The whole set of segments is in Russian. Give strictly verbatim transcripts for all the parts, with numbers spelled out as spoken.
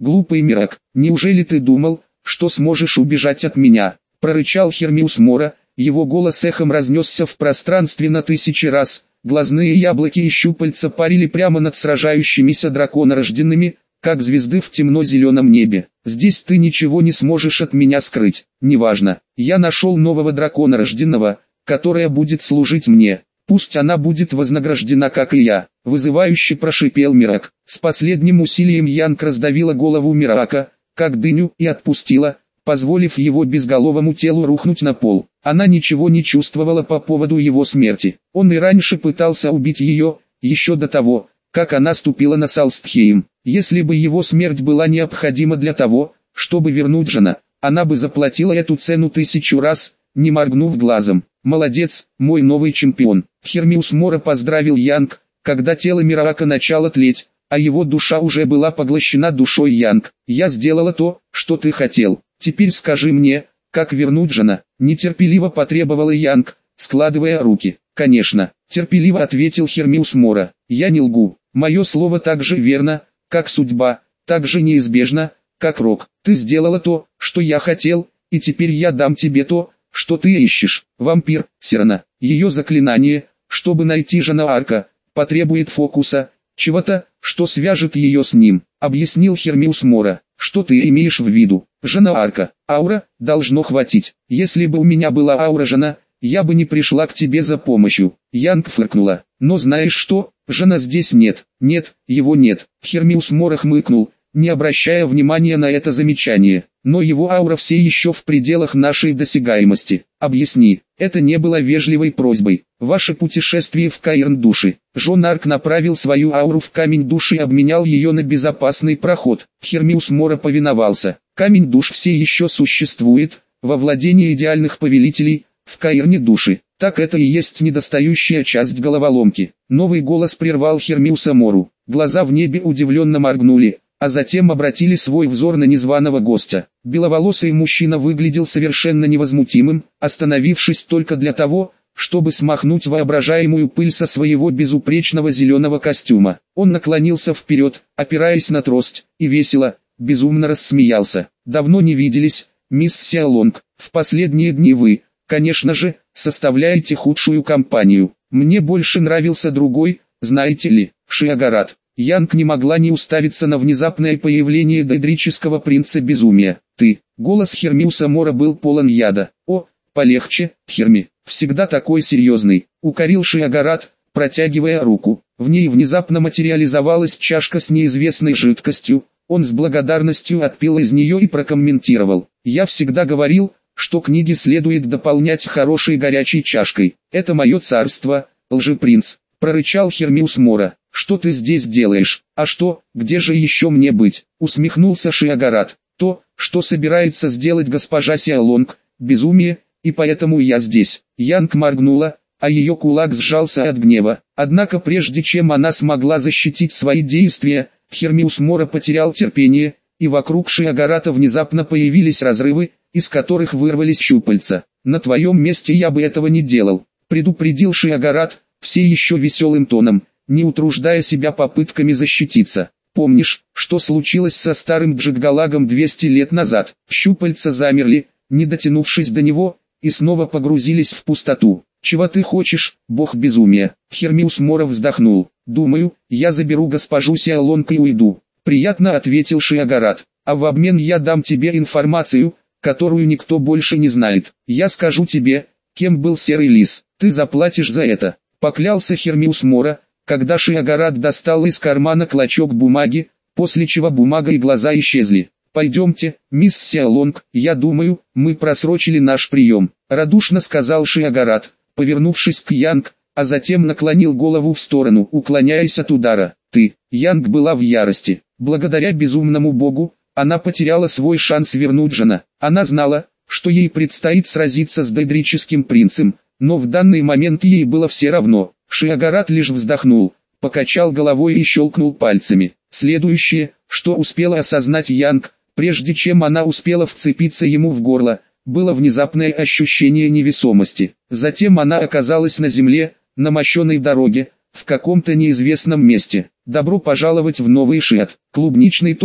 глупый Мирак, неужели ты думал, что сможешь убежать от меня?» — прорычал Хермиус Мора, его голос эхом разнесся в пространстве на тысячи раз, глазные яблоки и щупальца парили прямо над сражающимися драконорожденными, как звезды в темно-зеленом небе. «Здесь ты ничего не сможешь от меня скрыть, неважно, я нашел нового драконорожденного, которая будет служить мне, пусть она будет вознаграждена как и я», — вызывающе прошипел Мирак. С последним усилием Янг раздавила голову Мирака, как дыню, и отпустила, позволив его безголовому телу рухнуть на пол. Она ничего не чувствовала по поводу его смерти. Он и раньше пытался убить ее, еще до того, как она ступила на Салстхейм. Если бы его смерть была необходима для того, чтобы вернуть Жана, она бы заплатила эту цену тысячу раз, не моргнув глазом. «Молодец, мой новый чемпион!» Хермиус Мора поздравил Янг, когда тело Мирака начало тлеть, а его душа уже была поглощена душой Янг. «Я сделала то, что ты хотел. Теперь скажи мне, как вернуть Жана?» Нетерпеливо потребовала Янг, складывая руки. «Конечно», — терпеливо ответил Хермиус Мора. «Я не лгу. Мое слово так же верно, как судьба, так же неизбежно, как рок. Ты сделала то, что я хотел, и теперь я дам тебе то, что ты ищешь». Вампир, Сирана. Ее заклинание, чтобы найти Жана Арка, потребует фокуса, чего-то, что свяжет ее с ним, объяснил Хермиус Мора. «Что ты имеешь в виду?» «Жана Арка. Аура, должно хватить. Если бы у меня была аура Жана, я бы не пришла к тебе за помощью». Янг фыркнула. «Но знаешь что, Жана здесь нет». «Нет, его нет». Хермиус Мора хмыкнул, не обращая внимания на это замечание. «Но его аура все еще в пределах нашей досягаемости. Объясни». Это не было вежливой просьбой. «Ваше путешествие в Каирн души». Жан Арк направил свою ауру в камень души и обменял ее на безопасный проход. Хермиус Мора повиновался. Камень душ все еще существует, во владении идеальных повелителей, в Каирне души. Так это и есть недостающая часть головоломки. Новый голос прервал Хермиуса Мору. Глаза в небе удивленно моргнули, а затем обратили свой взор на незваного гостя. Беловолосый мужчина выглядел совершенно невозмутимым, остановившись только для того, чтобы смахнуть воображаемую пыль со своего безупречного зеленого костюма. Он наклонился вперед, опираясь на трость, и весело, безумно рассмеялся. «Давно не виделись, мисс Сиалонг. В последние дни вы, конечно же, составляете худшую компанию. Мне больше нравился другой, знаете ли, Шиагарат». Янг не могла не уставиться на внезапное появление дейдрического принца безумия. «Ты». Голос Хермиуса Мора был полон яда. «О, полегче, Херми, всегда такой серьезный», — укорил Шиагарат, протягивая руку. В ней внезапно материализовалась чашка с неизвестной жидкостью. Он с благодарностью отпил из нее и прокомментировал. «Я всегда говорил, что книги следует дополнять хорошей горячей чашкой. Это мое царство, лжепринц», — прорычал Хермиус Мора. «Что ты здесь делаешь?» «А что, где же еще мне быть?» — усмехнулся Шиагарат. «То, что собирается сделать госпожа Сиалонг, безумие, и поэтому я здесь». Янг моргнула, а ее кулак сжался от гнева. Однако прежде чем она смогла защитить свои действия, Хермиус Мора потерял терпение, и вокруг Шиагарата внезапно появились разрывы, из которых вырвались щупальца. «На твоем месте я бы этого не делал», — предупредил Шиагарат, все еще веселым тоном, не утруждая себя попытками защититься. «Помнишь, что случилось со старым Джиггалагом двести лет назад?» Щупальца замерли, не дотянувшись до него, и снова погрузились в пустоту. «Чего ты хочешь, бог безумия?» Хермиус Мора вздохнул. «Думаю, я заберу госпожу Сиалонг и уйду». «Приятно», — ответил Шиагарат. «А в обмен я дам тебе информацию, которую никто больше не знает. Я скажу тебе, кем был Серый Лис. Ты заплатишь за это», — поклялся Хермиус Мора, когда Шиагарат достал из кармана клочок бумаги, после чего бумага и глаза исчезли. «Пойдемте, мисс Сиалонг, я думаю, мы просрочили наш прием», — радушно сказал Шиагарат, повернувшись к Янг, а затем наклонил голову в сторону, уклоняясь от удара. «Ты». Янг была в ярости. Благодаря безумному богу, она потеряла свой шанс вернуть Жана. Она знала, что ей предстоит сразиться с дейдрическим принцем, но в данный момент ей было все равно. Шиагарат лишь вздохнул, покачал головой и щелкнул пальцами. Следующее, что успела осознать Янг, прежде чем она успела вцепиться ему в горло, было внезапное ощущение невесомости. Затем она оказалась на земле, на мощенной дороге, в каком-то неизвестном месте. «Добро пожаловать в новый Шиат». Клубничный торт,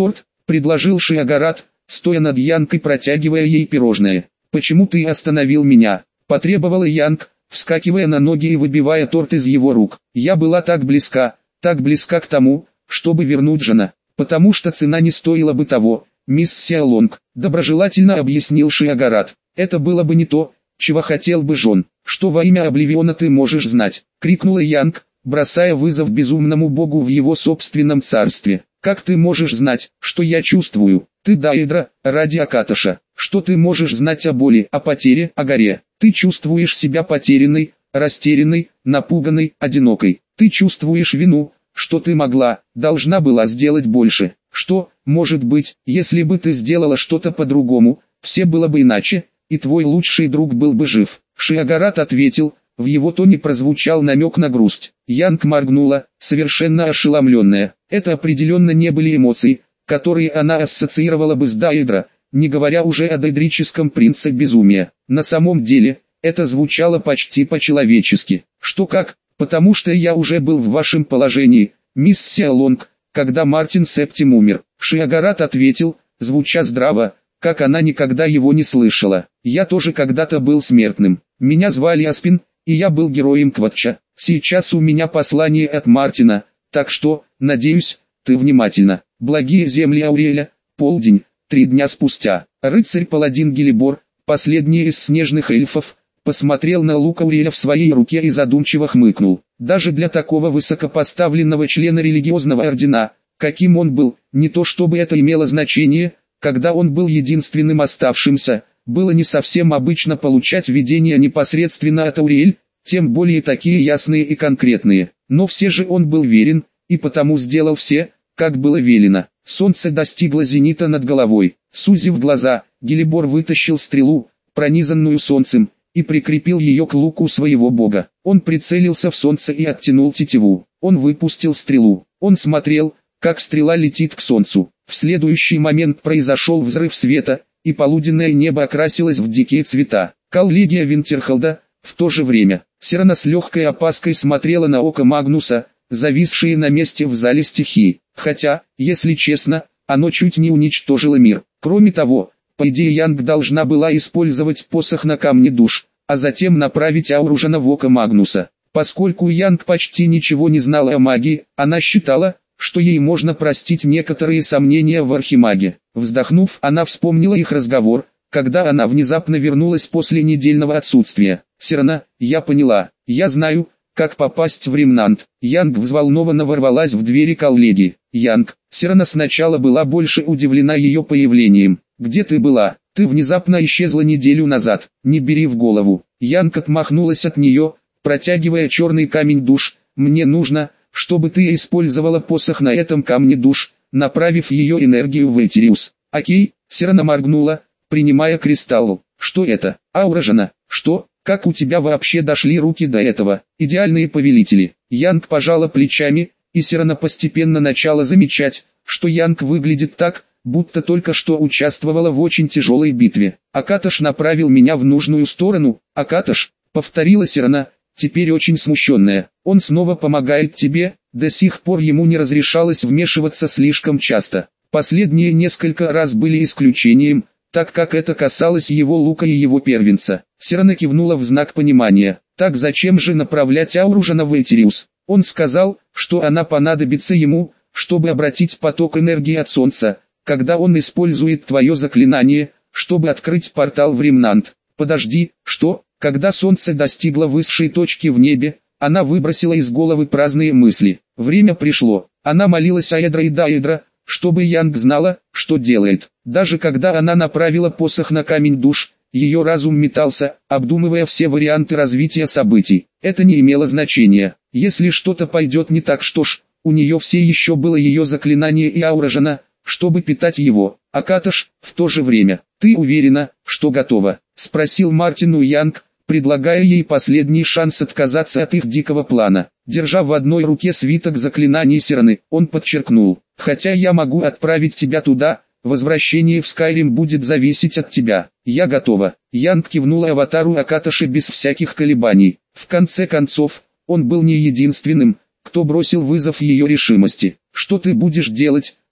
предложил Шиагарат, стоя над Янкой, протягивая ей пирожное. «Почему ты остановил меня?» – потребовала Янг, вскакивая на ноги и выбивая торт из его рук. «Я была так близка, так близка к тому, чтобы вернуть Джона, потому что цена не стоила бы того, мисс Сиалонг», – доброжелательно объяснил Шиагарат. «Это было бы не то, чего хотел бы Джон. Что во имя Обливиона ты можешь знать?» – крикнула Янг, бросая вызов безумному богу в его собственном царстве. «Как ты можешь знать, что я чувствую? Ты Даэдра, ради Акатоша. Что ты можешь знать о боли, о потере, о горе? Ты чувствуешь себя потерянной, растерянной, напуганной, одинокой. Ты чувствуешь вину, что ты могла, должна была сделать больше. Что, может быть, если бы ты сделала что-то по-другому, все было бы иначе, и твой лучший друг был бы жив». Шиагарат ответил, в его тоне прозвучал намек на грусть. Янг моргнула, совершенно ошеломленная. Это определенно не были эмоции, которые она ассоциировала бы с Даэдра, не говоря уже о дейдрическом принце безумия. На самом деле, это звучало почти по-человечески. «Что как? Потому что я уже был в вашем положении, мисс Сиалонг, когда Мартин Септим умер». Шиагарат ответил, звуча здраво, как она никогда его не слышала. «Я тоже когда-то был смертным. Меня звали Аспин, и я был героем Кватча. Сейчас у меня послание от Мартина, так что, надеюсь, ты внимательно». Благие земли Ауреля, полдень, три дня спустя. Рыцарь-паладин Гелибор, последний из снежных эльфов, посмотрел на лук Ауреля в своей руке и задумчиво хмыкнул. Даже для такого высокопоставленного члена религиозного ордена, каким он был, не то чтобы это имело значение, когда он был единственным оставшимся, было не совсем обычно получать видения непосредственно от Ауриэль, тем более такие ясные и конкретные. Но все же он был верен, и потому сделал все, как было велено. Солнце достигло зенита над головой. Сузив глаза, Гелибор вытащил стрелу, пронизанную солнцем, и прикрепил ее к луку своего бога. Он прицелился в солнце и оттянул тетиву. Он выпустил стрелу. Он смотрел, как стрела летит к солнцу. В следующий момент произошел взрыв света, и полуденное небо окрасилось в дикие цвета. Коллегия Винтерхолда, в то же время, Сирана с легкой опаской смотрела на око Магнуса, зависшие на месте в зале стихии. Хотя, если честно, оно чуть не уничтожило мир. Кроме того, по идее Янг должна была использовать посох на камне душ, а затем направить ауру Жана в око Магнуса. Поскольку Янг почти ничего не знала о магии, она считала, что ей можно простить некоторые сомнения в архимаге. Вздохнув, она вспомнила их разговор, когда она внезапно вернулась после недельного отсутствия. «Сирана, я поняла, я знаю, как попасть в Ремнант». Янг взволнованно ворвалась в двери коллегии. «Янг». Сирана сначала была больше удивлена ее появлением. «Где ты была? Ты внезапно исчезла неделю назад. Не бери в голову». Янг отмахнулась от нее, протягивая черный камень душ. «Мне нужно, чтобы ты использовала посох на этом камне душ, направив ее энергию в Этериус». «Окей». Сирана моргнула, принимая кристалл. «Что это? Аура Жана? Что? Как у тебя вообще дошли руки до этого? Идеальные повелители». Янг пожала плечами, и Сирана постепенно начала замечать, что Янг выглядит так, будто только что участвовала в очень тяжелой битве. «Акатош направил меня в нужную сторону». «Акатош», — повторила Сирана, теперь очень смущенная. «Он снова помогает тебе». До сих пор ему не разрешалось вмешиваться слишком часто. Последние несколько раз были исключением, так как это касалось его лука и его первенца. Сирана кивнула в знак понимания. «Так зачем же направлять ауру Жана в Этериус?» Он сказал, что она понадобится ему, чтобы обратить поток энергии от Солнца, когда он использует твое заклинание, чтобы открыть портал в Ремнант. «Подожди, что?» Когда Солнце достигло высшей точки в небе, она выбросила из головы праздные мысли. Время пришло. Она молилась Аэдра и Даэдра, чтобы Янг знала, что делает. Даже когда она направила посох на камень душ, ее разум метался, обдумывая все варианты развития событий. Это не имело значения. Если что-то пойдет не так, что ж, у нее все еще было ее заклинание и аура Жана, чтобы питать его. «Акатош, в то же время, ты уверена, что готова?» — спросил Мартину Янг, предлагая ей последний шанс отказаться от их дикого плана. Держа в одной руке свиток заклинаний Сираны, он подчеркнул: «Хотя я могу отправить тебя туда, возвращение в Скайрим будет зависеть от тебя. Я готова». Янг кивнула аватару Акатоши без всяких колебаний. В конце концов, он был не единственным, кто бросил вызов ее решимости. «Что ты будешь делать,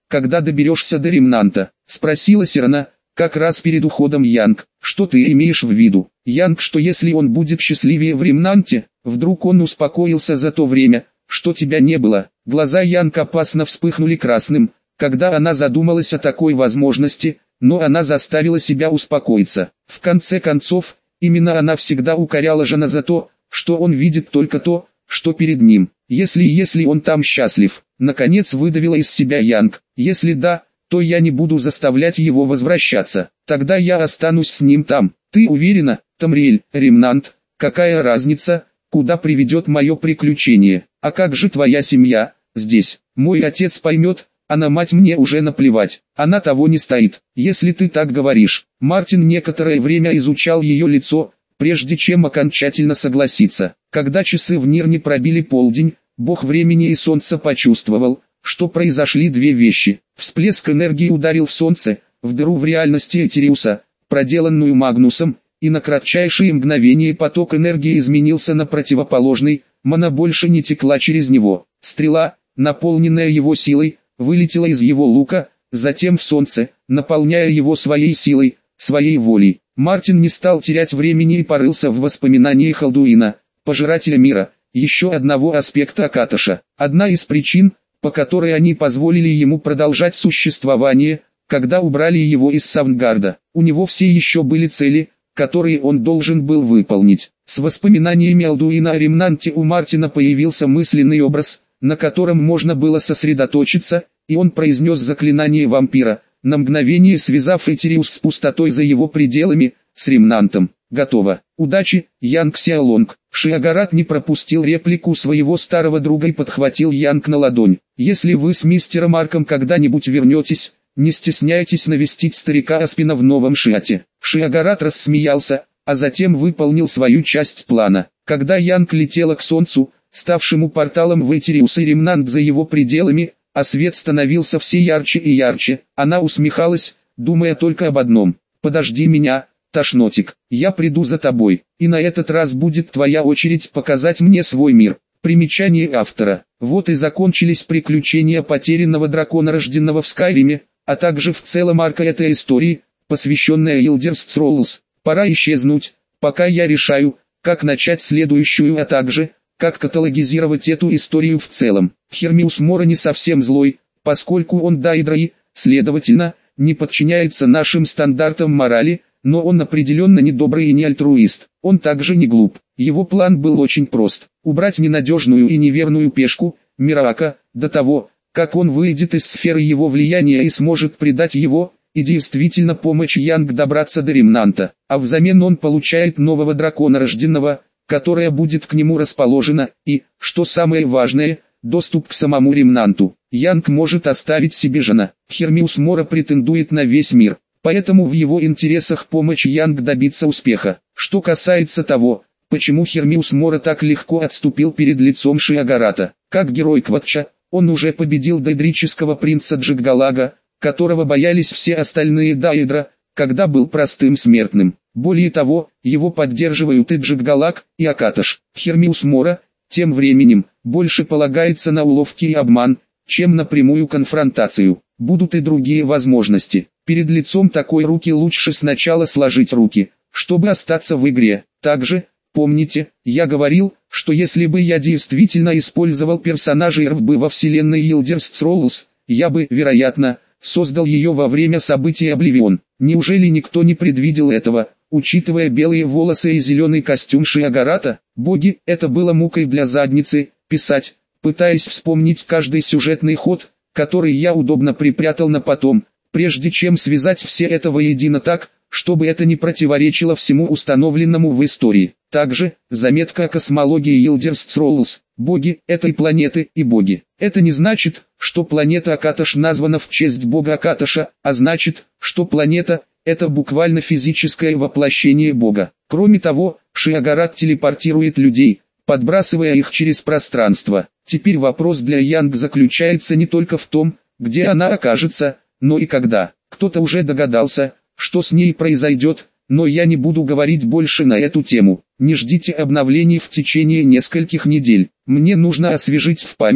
когда доберешься до Ремнанта?» — спросила Сирана, как раз перед уходом Янг. «Что ты имеешь в виду?» Янг, что если он будет счастливее в Ремнанте, вдруг он успокоился за то время, что тебя не было. Глаза Янг опасно вспыхнули красным, когда она задумалась о такой возможности, но она заставила себя успокоиться. В конце концов, именно она всегда укоряла Жана за то, что он видит только то, что перед ним. Если если он там счастлив, наконец выдавила из себя Янг. Если да, то я не буду заставлять его возвращаться. Тогда я останусь с ним там. Ты уверена, Тамриэль? Ремнант? Какая разница, куда приведет мое приключение? А как же твоя семья? Здесь. Мой отец поймет, а на мать мне уже наплевать. Она того не стоит. Если ты так говоришь. Мартин некоторое время изучал ее лицо, прежде чем окончательно согласиться. Когда часы в Нирне пробили полдень, бог времени и солнца почувствовал, что произошли две вещи. Всплеск энергии ударил в солнце, в дыру в реальности Этериуса, проделанную Магнусом, и на кратчайшие мгновения поток энергии изменился на противоположный, мана больше не текла через него. Стрела, наполненная его силой, вылетела из его лука, затем в солнце, наполняя его своей силой, своей волей. Мартин не стал терять времени и порылся в воспоминаниях Алдуина, пожирателя мира, еще одного аспекта Акаташа. Одна из причин, по которой они позволили ему продолжать существование, когда убрали его из Савнгарда. У него все еще были цели, которые он должен был выполнить. С воспоминаниями Алдуина о Ремнанте у Мартина появился мысленный образ, на котором можно было сосредоточиться, и он произнес заклинание вампира, на мгновение связав Этериус с пустотой за его пределами, с Ремнантом. Готово. Удачи, Янг Сяолонг. Шиагарат не пропустил реплику своего старого друга и подхватил Янг на ладонь. Если вы с мистером Марком когда-нибудь вернетесь, не стесняйтесь навестить старика Аспина в Новом Шиате. Шиагарат рассмеялся, а затем выполнил свою часть плана. Когда Янг летела к солнцу, ставшему порталом в Этериус и Ремнант за его пределами, а свет становился все ярче и ярче, она усмехалась, думая только об одном: «Подожди меня, Тошнотик, я приду за тобой, и на этот раз будет твоя очередь показать мне свой мир». Примечание автора. Вот и закончились приключения потерянного дракона, рожденного в Скайриме, а также в целом арка этой истории, посвященная Elder Scrolls. Пора исчезнуть, пока я решаю, как начать следующую, а также, как каталогизировать эту историю в целом. Хермиус Мора не совсем злой, поскольку он Дайдра и, следовательно, не подчиняется нашим стандартам морали, но он определенно не добрый и не альтруист. Он также не глуп. Его план был очень прост: убрать ненадежную и неверную пешку, Мираака, до того, как он выйдет из сферы его влияния и сможет предать его, и действительно помочь Янг добраться до Ремнанта. А взамен он получает нового дракона, рожденного, которая будет к нему расположена, и, что самое важное, доступ к самому Ремнанту. Янг может оставить себе Жана. Хермиус Мора претендует на весь мир, поэтому в его интересах помочь Янг добиться успеха. Что касается того, почему Хермиус Мора так легко отступил перед лицом Шиагарата, как герой Кватча, он уже победил дейдрического принца Джиггалага, которого боялись все остальные Дайдра, когда был простым смертным. Более того, его поддерживают и Джиггалаг, и Акаташ. Хермиус Мора, тем временем, больше полагается на уловки и обман, чем на прямую конфронтацию. Будут и другие возможности. Перед лицом такой руки лучше сначала сложить руки, чтобы остаться в игре. Также, помните, я говорил, что если бы я действительно использовал персонажей эр эф би во вселенной Elder Scrolls, я бы, вероятно, создал ее во время событий Обливион. Неужели никто не предвидел этого, учитывая белые волосы и зеленый костюм Шиагарата? Боги, это было мукой для задницы, писать, пытаясь вспомнить каждый сюжетный ход, который я удобно припрятал на потом, прежде чем связать все это воедино так, чтобы это не противоречило всему установленному в истории. Также, заметка о космологии Elder Scrolls. Боги этой планеты и боги. Это не значит, что планета Акаташ названа в честь бога Акаташа, а значит, что планета – это буквально физическое воплощение бога. Кроме того, Шиагарат телепортирует людей, подбрасывая их через пространство. Теперь вопрос для Янг заключается не только в том, где она окажется, но и когда. Кто-то уже догадался, что с ней произойдет, но я не буду говорить больше на эту тему. Не ждите обновлений в течение нескольких недель. Мне нужно освежить в памяти,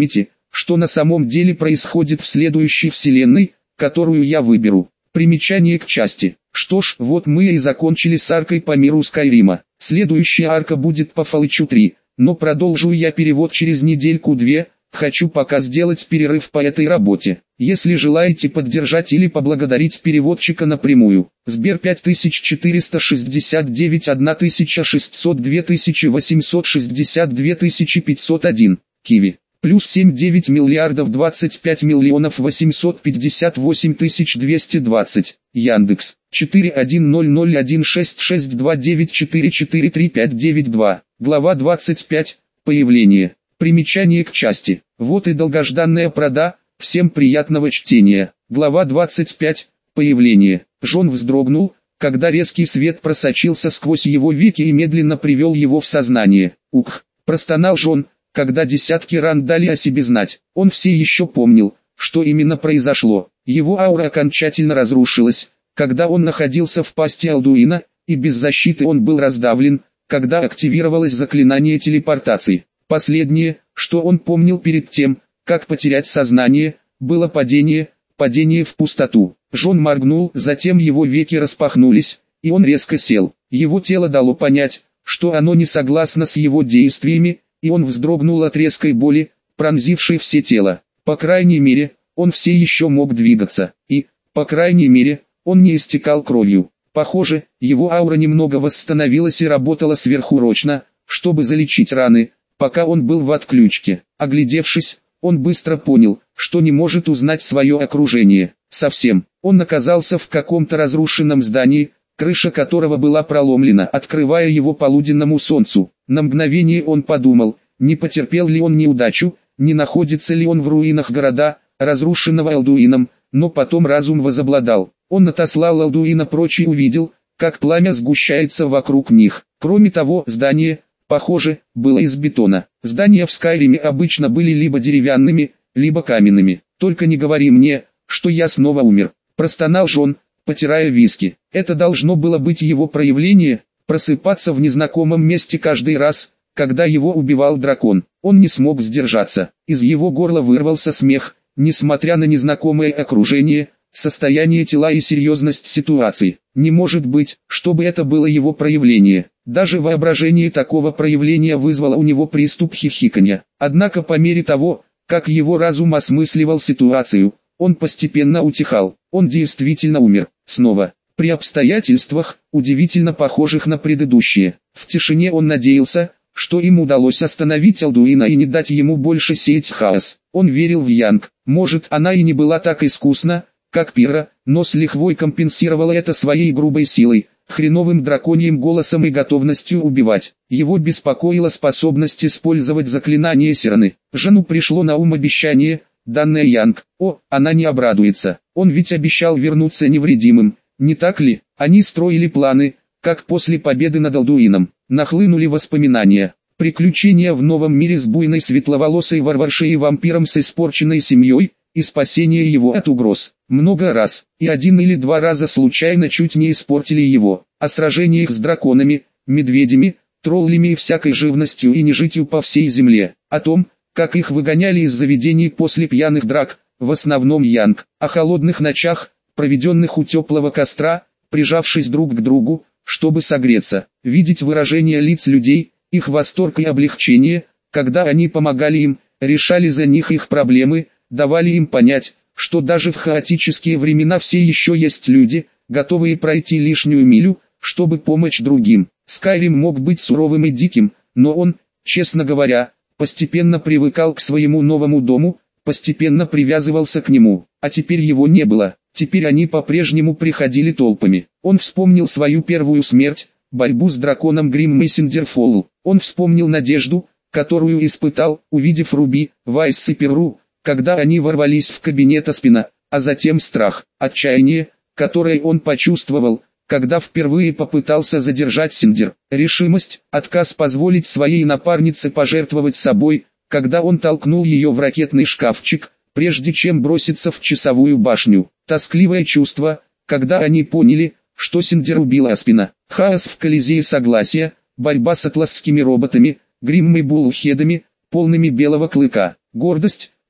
что на самом деле происходит в следующей вселенной, которую я выберу. Примечание к части. Что ж, вот мы и закончили с аркой по миру Скайрима. Следующая арка будет по Fallout три, но продолжу я перевод через недельку-две. Хочу пока сделать перерыв по этой работе. Если желаете поддержать или поблагодарить переводчика напрямую, Сбер пять тысяч четыреста шестьдесят девять тысяча шестьсот два тысяча восемьсот шестьдесят два тысячи пятьсот один, Киви, плюс семь девять миллиардов двадцать пять миллионов восемьсот пятьдесят восемь тысяч двести двадцать, Яндекс, четыре один ноль ноль один шесть шесть два девять четыре четыре три пять девять два, глава двадцать пять, появление. Примечание к части. Вот и долгожданная прода. Всем приятного чтения. Глава двадцать пять. Появление. Джон вздрогнул, когда резкий свет просочился сквозь его веки и медленно привел его в сознание. Ух! Простонал Джон, когда десятки ран дали о себе знать. Он все еще помнил, что именно произошло. Его аура окончательно разрушилась, когда он находился в пасти Алдуина, и без защиты он был раздавлен, когда активировалось заклинание телепортации. Последнее, что он помнил перед тем, как потерять сознание, было падение, падение в пустоту. Джон моргнул, затем его веки распахнулись, и он резко сел. Его тело дало понять, что оно не согласно с его действиями, и он вздрогнул от резкой боли, пронзившей все тело. По крайней мере, он все еще мог двигаться, и, по крайней мере, он не истекал кровью. Похоже, его аура немного восстановилась и работала сверхурочно, чтобы залечить раны, пока он был в отключке. Оглядевшись, он быстро понял, что не может узнать свое окружение. Совсем. Он оказался в каком-то разрушенном здании, крыша которого была проломлена, открывая его полуденному солнцу. На мгновение он подумал, не потерпел ли он неудачу, не находится ли он в руинах города, разрушенного Алдуином, но потом разум возобладал. Он отослал Алдуина прочь и увидел, как пламя сгущается вокруг них. Кроме того, здание, похоже, было из бетона. Здания в Скайриме обычно были либо деревянными, либо каменными. «Только не говори мне, что я снова умер», – простонал Джон, потирая виски. Это должно было быть его проявление, просыпаться в незнакомом месте каждый раз, когда его убивал дракон. Он не смог сдержаться. Из его горла вырвался смех, несмотря на незнакомое окружение, состояние тела и серьезность ситуации. Не может быть, чтобы это было его проявление. Даже воображение такого проявления вызвало у него приступ хихиканья. Однако по мере того, как его разум осмысливал ситуацию, он постепенно утихал. Он действительно умер. Снова. При обстоятельствах, удивительно похожих на предыдущие. В тишине он надеялся, что им удалось остановить Алдуина и не дать ему больше сеять хаос. Он верил в Янг. Может, она и не была так искусна, как Пира, но с лихвой компенсировала это своей грубой силой, хреновым драконьим голосом и готовностью убивать. Его беспокоила способность использовать заклинание Сираны. Жену пришло на ум обещание, данное Янг. О, она не обрадуется. Он ведь обещал вернуться невредимым, не так ли? Они строили планы, как после победы над Алдуином. Нахлынули воспоминания. Приключения в новом мире с буйной светловолосой варваршей и вампиром с испорченной семьей, и спасение его от угроз. Много раз, и один или два раза случайно чуть не испортили его. О сражениях с драконами, медведями, троллями и всякой живностью и нежитью по всей земле. О том, как их выгоняли из заведений после пьяных драк, в основном Янг. О холодных ночах, проведенных у теплого костра, прижавшись друг к другу, чтобы согреться. Видеть выражение лиц людей, их восторг и облегчение, когда они помогали им, решали за них их проблемы, давали им понять, что даже в хаотические времена все еще есть люди, готовые пройти лишнюю милю, чтобы помочь другим. Скайрим мог быть суровым и диким, но он, честно говоря, постепенно привыкал к своему новому дому, постепенно привязывался к нему, а теперь его не было. Теперь они по-прежнему приходили толпами. Он вспомнил свою первую смерть, борьбу с драконом Грим Мессендерфолл. Он вспомнил надежду, которую испытал, увидев Руби, Вайс и Перру, когда они ворвались в кабинет Аспина, а затем страх, отчаяние, которое он почувствовал, когда впервые попытался задержать Синдер, решимость, отказ позволить своей напарнице пожертвовать собой, когда он толкнул ее в ракетный шкафчик, прежде чем броситься в часовую башню, тоскливое чувство, когда они поняли, что Синдер убила Аспина, хаос в Колизее Согласия, борьба с атласскими роботами, Гримм и Буллхедами, полными белого клыка, гордость,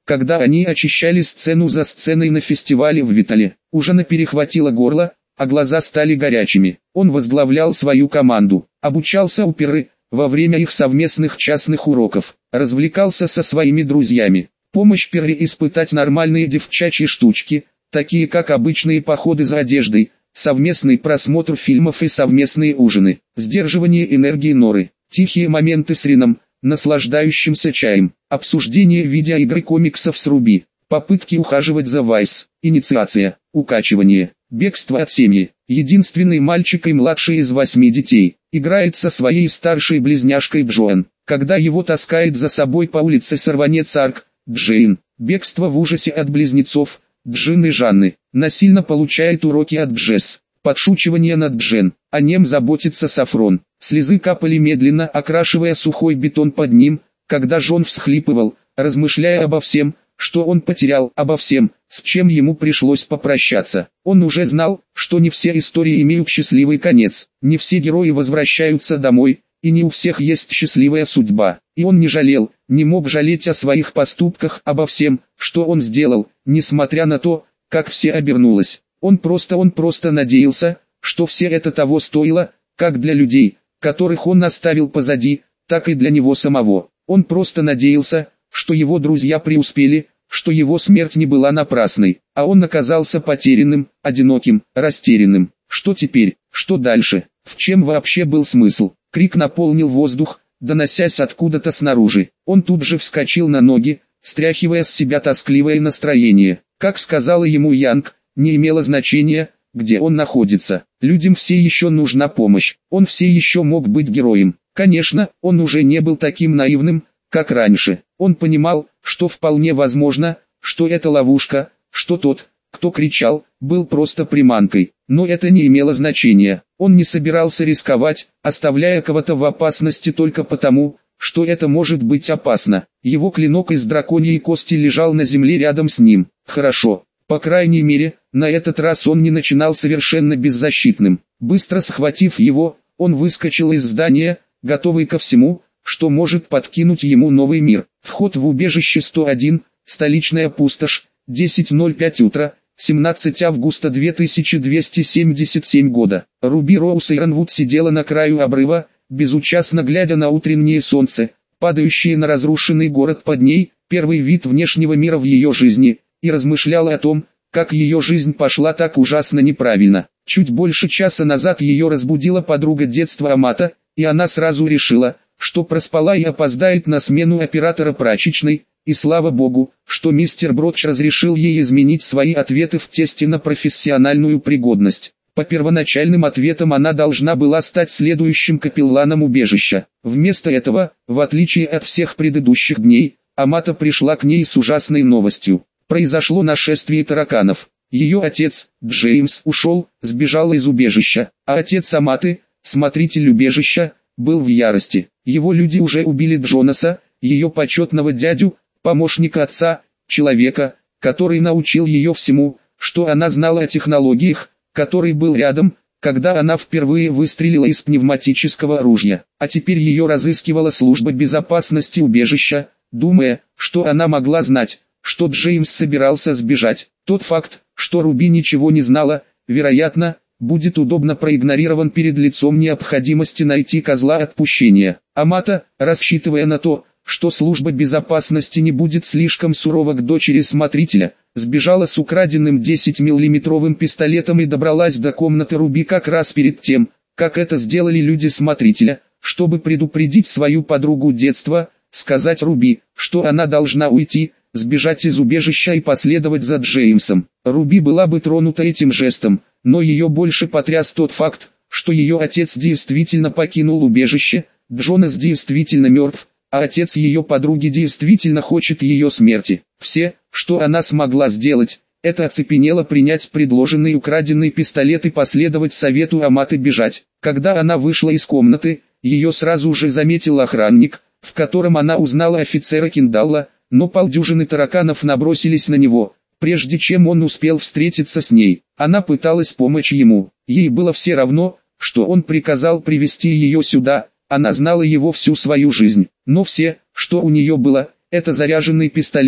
когда они очищали сцену за сценой на фестивале в Витале. У Жана перехватило горло, а глаза стали горячими. Он возглавлял свою команду, обучался у Перры во время их совместных частных уроков, развлекался со своими друзьями. Помощь Перре испытать нормальные девчачьи штучки, такие как обычные походы за одеждой, совместный просмотр фильмов и совместные ужины, сдерживание энергии Норы, тихие моменты с Рином, наслаждающимся чаем, обсуждение видеоигры комиксов с Руби, попытки ухаживать за Вайс, инициация, укачивание, бегство от семьи. Единственный мальчик и младший из восьми детей, играет со своей старшей близняшкой Джоан, когда его таскает за собой по улице сорванец Арк, Джейн, бегство в ужасе от близнецов, Джин и Жанны, насильно получает уроки от Джесс, подшучивание над Джен, о нем заботится Сафрон, слезы капали медленно, окрашивая сухой бетон под ним, когда Джон всхлипывал, размышляя обо всем, что он потерял, обо всем, с чем ему пришлось попрощаться. Он уже знал, что не все истории имеют счастливый конец, не все герои возвращаются домой, и не у всех есть счастливая судьба. И он не жалел, не мог жалеть о своих поступках, обо всем, что он сделал, несмотря на то, как все обернулось. Он просто он просто надеялся, что все это того стоило, как для людей, которых он оставил позади, так и для него самого. Он просто надеялся, что его друзья преуспели, что его смерть не была напрасной, а он оказался потерянным, одиноким, растерянным. Что теперь? Что дальше? В чем вообще был смысл? Крик наполнил воздух, доносясь откуда-то снаружи. Он тут же вскочил на ноги, стряхивая с себя тоскливое настроение. Как сказала ему Янг, не имело значения, где он находится. Людям все еще нужна помощь. Он все еще мог быть героем. Конечно, он уже не был таким наивным, как раньше. Он понимал, что вполне возможно, что это ловушка, что тот, кто кричал, был просто приманкой. Но это не имело значения. Он не собирался рисковать, оставляя кого-то в опасности только потому, что это может быть опасно. Его клинок из драконьей кости лежал на земле рядом с ним. Хорошо. По крайней мере, на этот раз он не начинал совершенно беззащитным. Быстро схватив его, он выскочил из здания, готовый ко всему, что может подкинуть ему новый мир. Вход в убежище сто один, столичная пустошь, десять ноль пять утра, семнадцатого августа две тысячи двести семьдесят семь года. Руби Роуз Иронвуд сидела на краю обрыва, безучастно глядя на утреннее солнце, падающее на разрушенный город под ней, первый вид внешнего мира в ее жизни, и размышляла о том, как ее жизнь пошла так ужасно неправильно. Чуть больше часа назад ее разбудила подруга детства Амата, и она сразу решила, что проспала и опоздает на смену оператора прачечной, и слава богу, что мистер Бродж разрешил ей изменить свои ответы в тесте на профессиональную пригодность. По первоначальным ответам она должна была стать следующим капелланом убежища. Вместо этого, в отличие от всех предыдущих дней, Амата пришла к ней с ужасной новостью. Произошло нашествие тараканов. Ее отец, Джеймс, ушел, сбежал из убежища, а отец Аматы, смотритель убежища, был в ярости. Его люди уже убили Джонаса, ее почетного дядю, помощника отца, человека, который научил ее всему, что она знала о технологиях, который был рядом, когда она впервые выстрелила из пневматического оружия. А теперь ее разыскивала служба безопасности убежища, думая, что она могла знать, что Джеймс собирался сбежать. Тот факт, что Руби ничего не знала, вероятно, будет удобно проигнорирован перед лицом необходимости найти козла отпущения. Амата, рассчитывая на то, что служба безопасности не будет слишком сурова к дочери смотрителя, сбежала с украденным десятимиллиметровым пистолетом и добралась до комнаты Руби как раз перед тем, как это сделали люди смотрителя, чтобы предупредить свою подругу детства, сказать Руби, что она должна уйти, сбежать из убежища и последовать за Джеймсом. Руби была бы тронута этим жестом, но ее больше потряс тот факт, что ее отец действительно покинул убежище, Джонас действительно мертв, а отец ее подруги действительно хочет ее смерти. Все, что она смогла сделать, это оцепенело принять предложенный украденный пистолет и последовать совету Аматы бежать. Когда она вышла из комнаты, ее сразу же заметил охранник, в котором она узнала офицера Киндалла, но полдюжины тараканов набросились на него, прежде чем он успел встретиться с ней. Она пыталась помочь ему, ей было все равно, что он приказал привести ее сюда, она знала его всю свою жизнь, но все, что у нее было, это заряженный пистолет,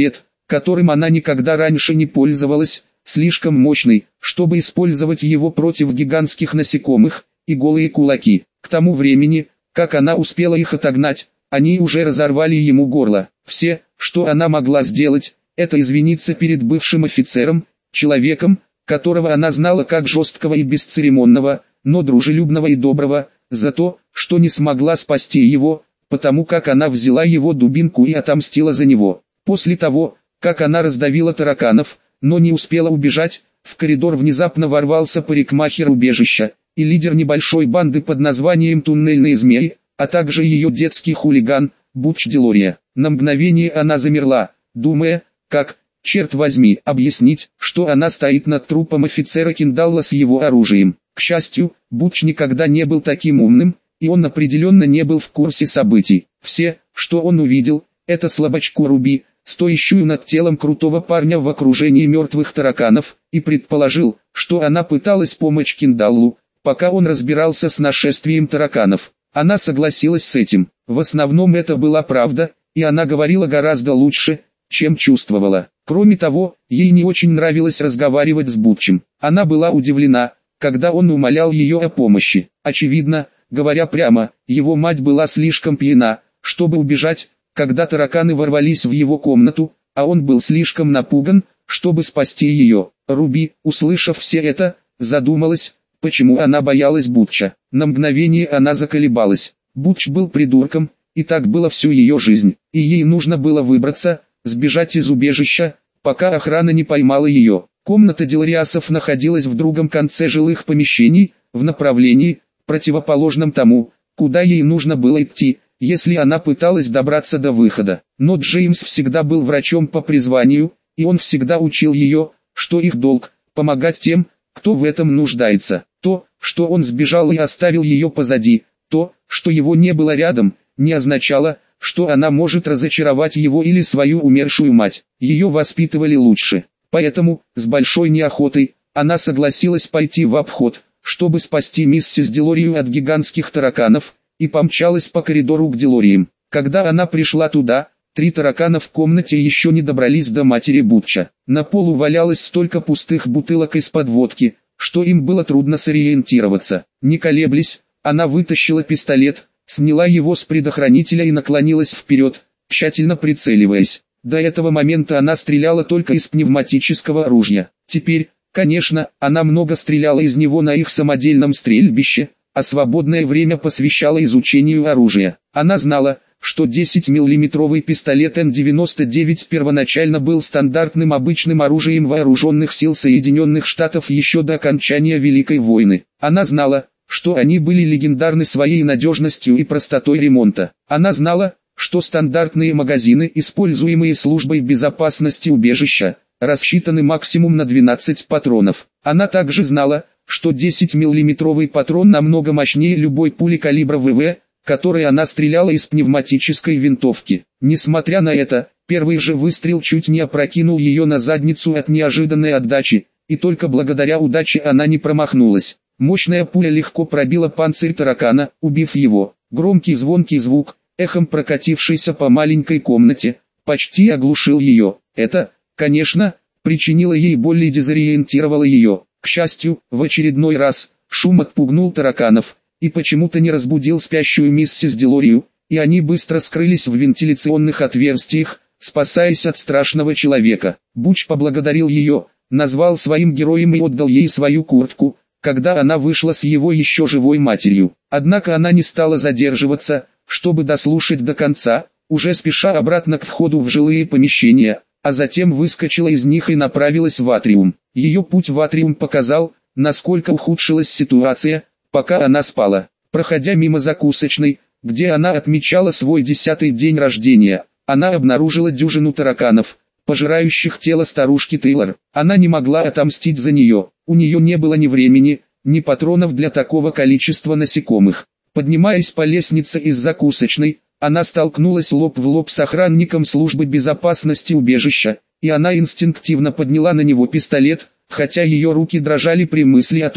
которым она никогда раньше не пользовалась, слишком мощный, чтобы использовать его против гигантских насекомых, и голые кулаки. К тому времени, как она успела их отогнать, они уже разорвали ему горло. Все, что она могла сделать, это извиниться перед бывшим офицером, человеком, которого она знала как жесткого и бесцеремонного, но дружелюбного и доброго, за то, что не смогла спасти его, потому как она взяла его дубинку и отомстила за него. После того, как она раздавила тараканов, но не успела убежать, в коридор внезапно ворвался парикмахер убежища, и лидер небольшой банды под названием «Туннельные змеи», а также ее детский хулиган, Буч Делория. На мгновение она замерла, думая, как, черт возьми, объяснить, что она стоит над трупом офицера Киндалла с его оружием. К счастью, Буч никогда не был таким умным, и он определенно не был в курсе событий. Все, что он увидел, это слабачку Руби, стоящую над телом крутого парня в окружении мертвых тараканов, и предположил, что она пыталась помочь Киндаллу, пока он разбирался с нашествием тараканов. Она согласилась с этим. В основном это была правда, и она говорила гораздо лучше, чем чувствовала. Кроме того, ей не очень нравилось разговаривать с Бутчем. Она была удивлена, когда он умолял ее о помощи. Очевидно, говоря прямо, его мать была слишком пьяна, чтобы убежать, когда тараканы ворвались в его комнату, а он был слишком напуган, чтобы спасти ее. Руби, услышав все это, задумалась, почему она боялась Бутча. На мгновение она заколебалась. Бутч был придурком, и так было всю ее жизнь, и ей нужно было выбраться, сбежать из убежища, пока охрана не поймала ее. Комната Делориасов находилась в другом конце жилых помещений, в направлении, противоположном тому, куда ей нужно было идти, если она пыталась добраться до выхода. Но Джеймс всегда был врачом по призванию, и он всегда учил ее, что их долг – помогать тем, кто в этом нуждается. То, что он сбежал и оставил ее позади, то, что его не было рядом, не означало, что она может разочаровать его или свою умершую мать. Ее воспитывали лучше. Поэтому, с большой неохотой, она согласилась пойти в обход, чтобы спасти миссис Делорию от гигантских тараканов, и помчалась по коридору к Делориям. Когда она пришла туда, три таракана в комнате еще не добрались до матери Бутча. На полу валялось столько пустых бутылок из-под водки, что им было трудно сориентироваться. Не колеблясь, она вытащила пистолет, сняла его с предохранителя и наклонилась вперед, тщательно прицеливаясь. До этого момента она стреляла только из пневматического оружия. Теперь, конечно, она много стреляла из него на их самодельном стрельбище, а свободное время посвящала изучению оружия. Она знала, что десятимиллиметровый пистолет Н девяносто девять первоначально был стандартным обычным оружием вооруженных сил Соединенных Штатов еще до окончания Великой войны. Она знала, что они были легендарны своей надежностью и простотой ремонта. Она знала, что стандартные магазины, используемые службой безопасности убежища, рассчитаны максимум на двенадцать патронов. Она также знала, что десятимиллиметровый патрон намного мощнее любой пули калибра вэ вэ, которой она стреляла из пневматической винтовки. Несмотря на это, первый же выстрел чуть не опрокинул ее на задницу от неожиданной отдачи, и только благодаря удаче она не промахнулась. Мощная пуля легко пробила панцирь таракана, убив его. Громкий звонкий звук, эхом прокатившийся по маленькой комнате, почти оглушил ее. Это, конечно, причинило ей боль и дезориентировало ее. К счастью, в очередной раз, шум отпугнул тараканов, и почему-то не разбудил спящую миссис Делорию, и они быстро скрылись в вентиляционных отверстиях, спасаясь от страшного человека. Буч поблагодарил ее, назвал своим героем и отдал ей свою куртку, когда она вышла с его еще живой матерью. Однако она не стала задерживаться, чтобы дослушать до конца, уже спеша обратно к входу в жилые помещения, а затем выскочила из них и направилась в атриум. Ее путь в атриум показал, насколько ухудшилась ситуация, пока она спала. Проходя мимо закусочной, где она отмечала свой десятый день рождения, она обнаружила дюжину тараканов, пожирающих тело старушки Тейлор. Она не могла отомстить за нее, у нее не было ни времени, ни патронов для такого количества насекомых. Поднимаясь по лестнице из закусочной, она столкнулась лоб в лоб с охранником службы безопасности убежища, и она инстинктивно подняла на него пистолет, хотя ее руки дрожали при мысли о том,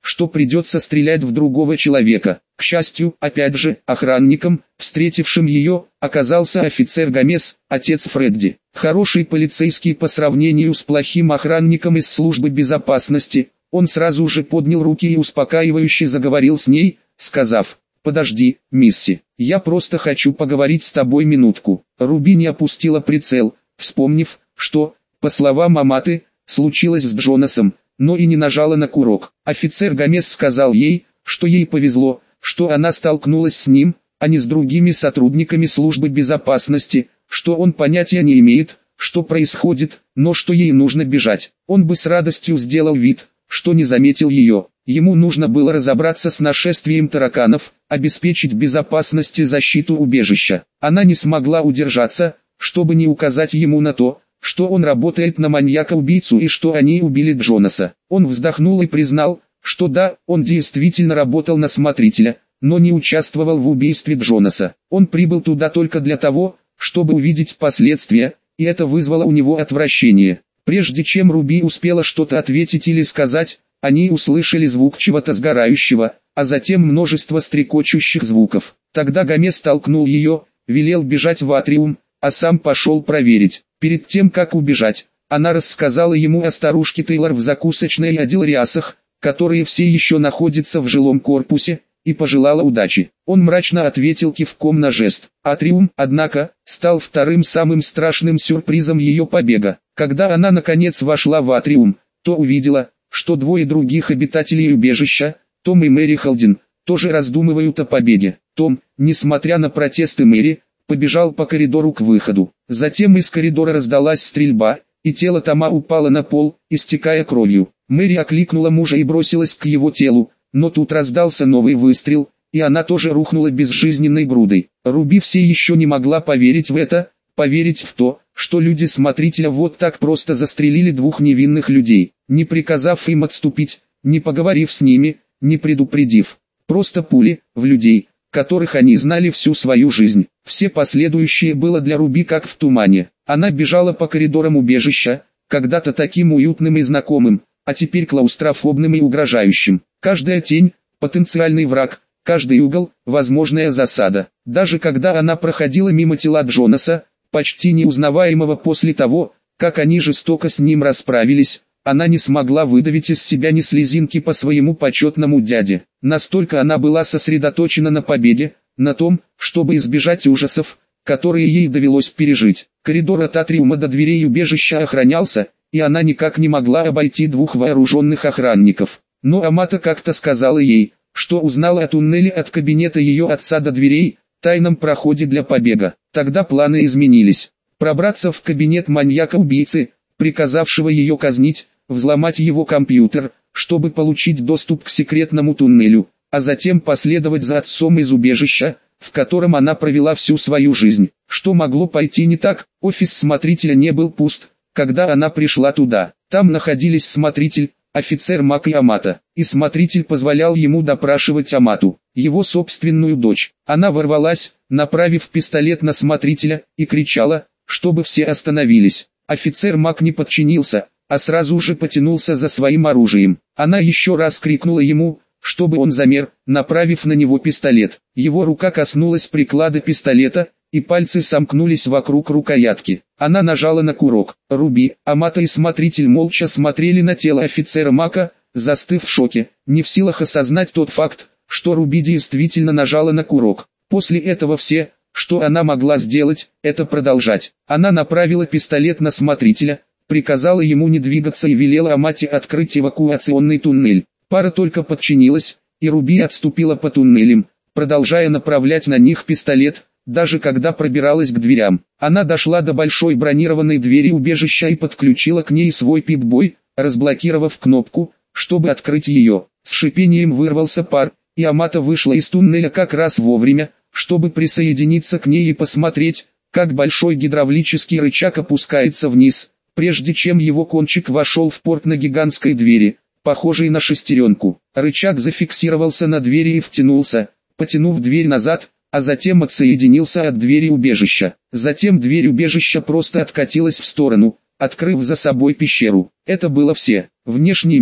что придется стрелять в другого человека. К счастью, опять же, охранником, встретившим ее, оказался офицер Гомес, отец Фредди. Хороший полицейский по сравнению с плохим охранником из службы безопасности, он сразу же поднял руки и успокаивающе заговорил с ней, сказав: «Подожди, Мисси, я просто хочу поговорить с тобой минутку». Руби не опустила прицел, вспомнив, что, по словам Аматы, случилось с Джонасом, но и не нажала на курок. Офицер Гомес сказал ей, что ей повезло, что она столкнулась с ним, а не с другими сотрудниками службы безопасности, что он понятия не имеет, что происходит, но что ей нужно бежать. Он бы с радостью сделал вид, что не заметил ее. Ему нужно было разобраться с нашествием тараканов, обеспечить безопасность и защиту убежища. Она не смогла удержаться, чтобы не указать ему на то, что он работает на маньяка-убийцу и что они убили Джонаса. Он вздохнул и признал, что да, он действительно работал на смотрителя, но не участвовал в убийстве Джонаса. Он прибыл туда только для того, чтобы увидеть последствия, и это вызвало у него отвращение. Прежде чем Руби успела что-то ответить или сказать, они услышали звук чего-то сгорающего, а затем множество стрекочущих звуков. Тогда Гомес толкнул ее, велел бежать в атриум, а сам пошел проверить. Перед тем как убежать, она рассказала ему о старушке Тейлор в закусочной и о Делриасах, которые все еще находятся в жилом корпусе, и пожелала удачи. Он мрачно ответил кивком на жест. Атриум, однако, стал вторым самым страшным сюрпризом ее побега. Когда она наконец вошла в атриум, то увидела, что двое других обитателей убежища, Том и Мэри Холден, тоже раздумывают о побеге. Том, несмотря на протесты Мэри, побежал по коридору к выходу. Затем из коридора раздалась стрельба, и тело Тома упало на пол, истекая кровью. Мэри окликнула мужа и бросилась к его телу, но тут раздался новый выстрел, и она тоже рухнула безжизненной грудой. Руби все еще не могла поверить в это, поверить в то, что люди смотрителя вот так просто застрелили двух невинных людей, не приказав им отступить, не поговорив с ними, не предупредив. Просто пули в людей, которых они знали всю свою жизнь. Все последующее было для Руби как в тумане. Она бежала по коридорам убежища, когда-то таким уютным и знакомым, а теперь клаустрофобным и угрожающим. Каждая тень – потенциальный враг, каждый угол – возможная засада. Даже когда она проходила мимо тела Джонаса, почти неузнаваемого после того, как они жестоко с ним расправились, она не смогла выдавить из себя ни слезинки по своему почетному дяде. Настолько она была сосредоточена на победе, на том, чтобы избежать ужасов, которые ей довелось пережить. Коридор от атриума до дверей убежища охранялся, и она никак не могла обойти двух вооруженных охранников. Но Амата как-то сказала ей, что узнала о туннеле от кабинета ее отца до дверей, тайном проходе для побега. Тогда планы изменились. Пробраться в кабинет маньяка-убийцы, приказавшего ее казнить, взломать его компьютер, чтобы получить доступ к секретному туннелю, а затем последовать за отцом из убежища, в котором она провела всю свою жизнь. Что могло пойти не так? Офис смотрителя не был пуст, когда она пришла туда. Там находились смотритель, офицер Мак и Амата, и смотритель позволял ему допрашивать Амату, его собственную дочь. Она ворвалась, направив пистолет на смотрителя, и кричала, чтобы все остановились. Офицер Мак не подчинился, а сразу же потянулся за своим оружием. Она еще раз крикнула ему, чтобы он замер, направив на него пистолет. Его рука коснулась приклада пистолета, и пальцы сомкнулись вокруг рукоятки. Она нажала на курок. Руби, Амата и смотритель молча смотрели на тело офицера Мака, застыв в шоке, не в силах осознать тот факт, что Руби действительно нажала на курок. После этого все, что она могла сделать, это продолжать. Она направила пистолет на смотрителя, приказала ему не двигаться и велела Амате открыть эвакуационный туннель. Пара только подчинилась, и Руби отступила по туннелям, продолжая направлять на них пистолет, даже когда пробиралась к дверям. Она дошла до большой бронированной двери убежища и подключила к ней свой пип-бой, разблокировав кнопку, чтобы открыть ее. С шипением вырвался пар, и Амата вышла из туннеля как раз вовремя, чтобы присоединиться к ней и посмотреть, как большой гидравлический рычаг опускается вниз, прежде чем его кончик вошел в порт на гигантской двери, похожей на шестеренку. Рычаг зафиксировался на двери и втянулся, потянув дверь назад, а затем отсоединился от двери убежища. Затем дверь убежища просто откатилась в сторону, открыв за собой пещеру. Это было все. Внешний мир.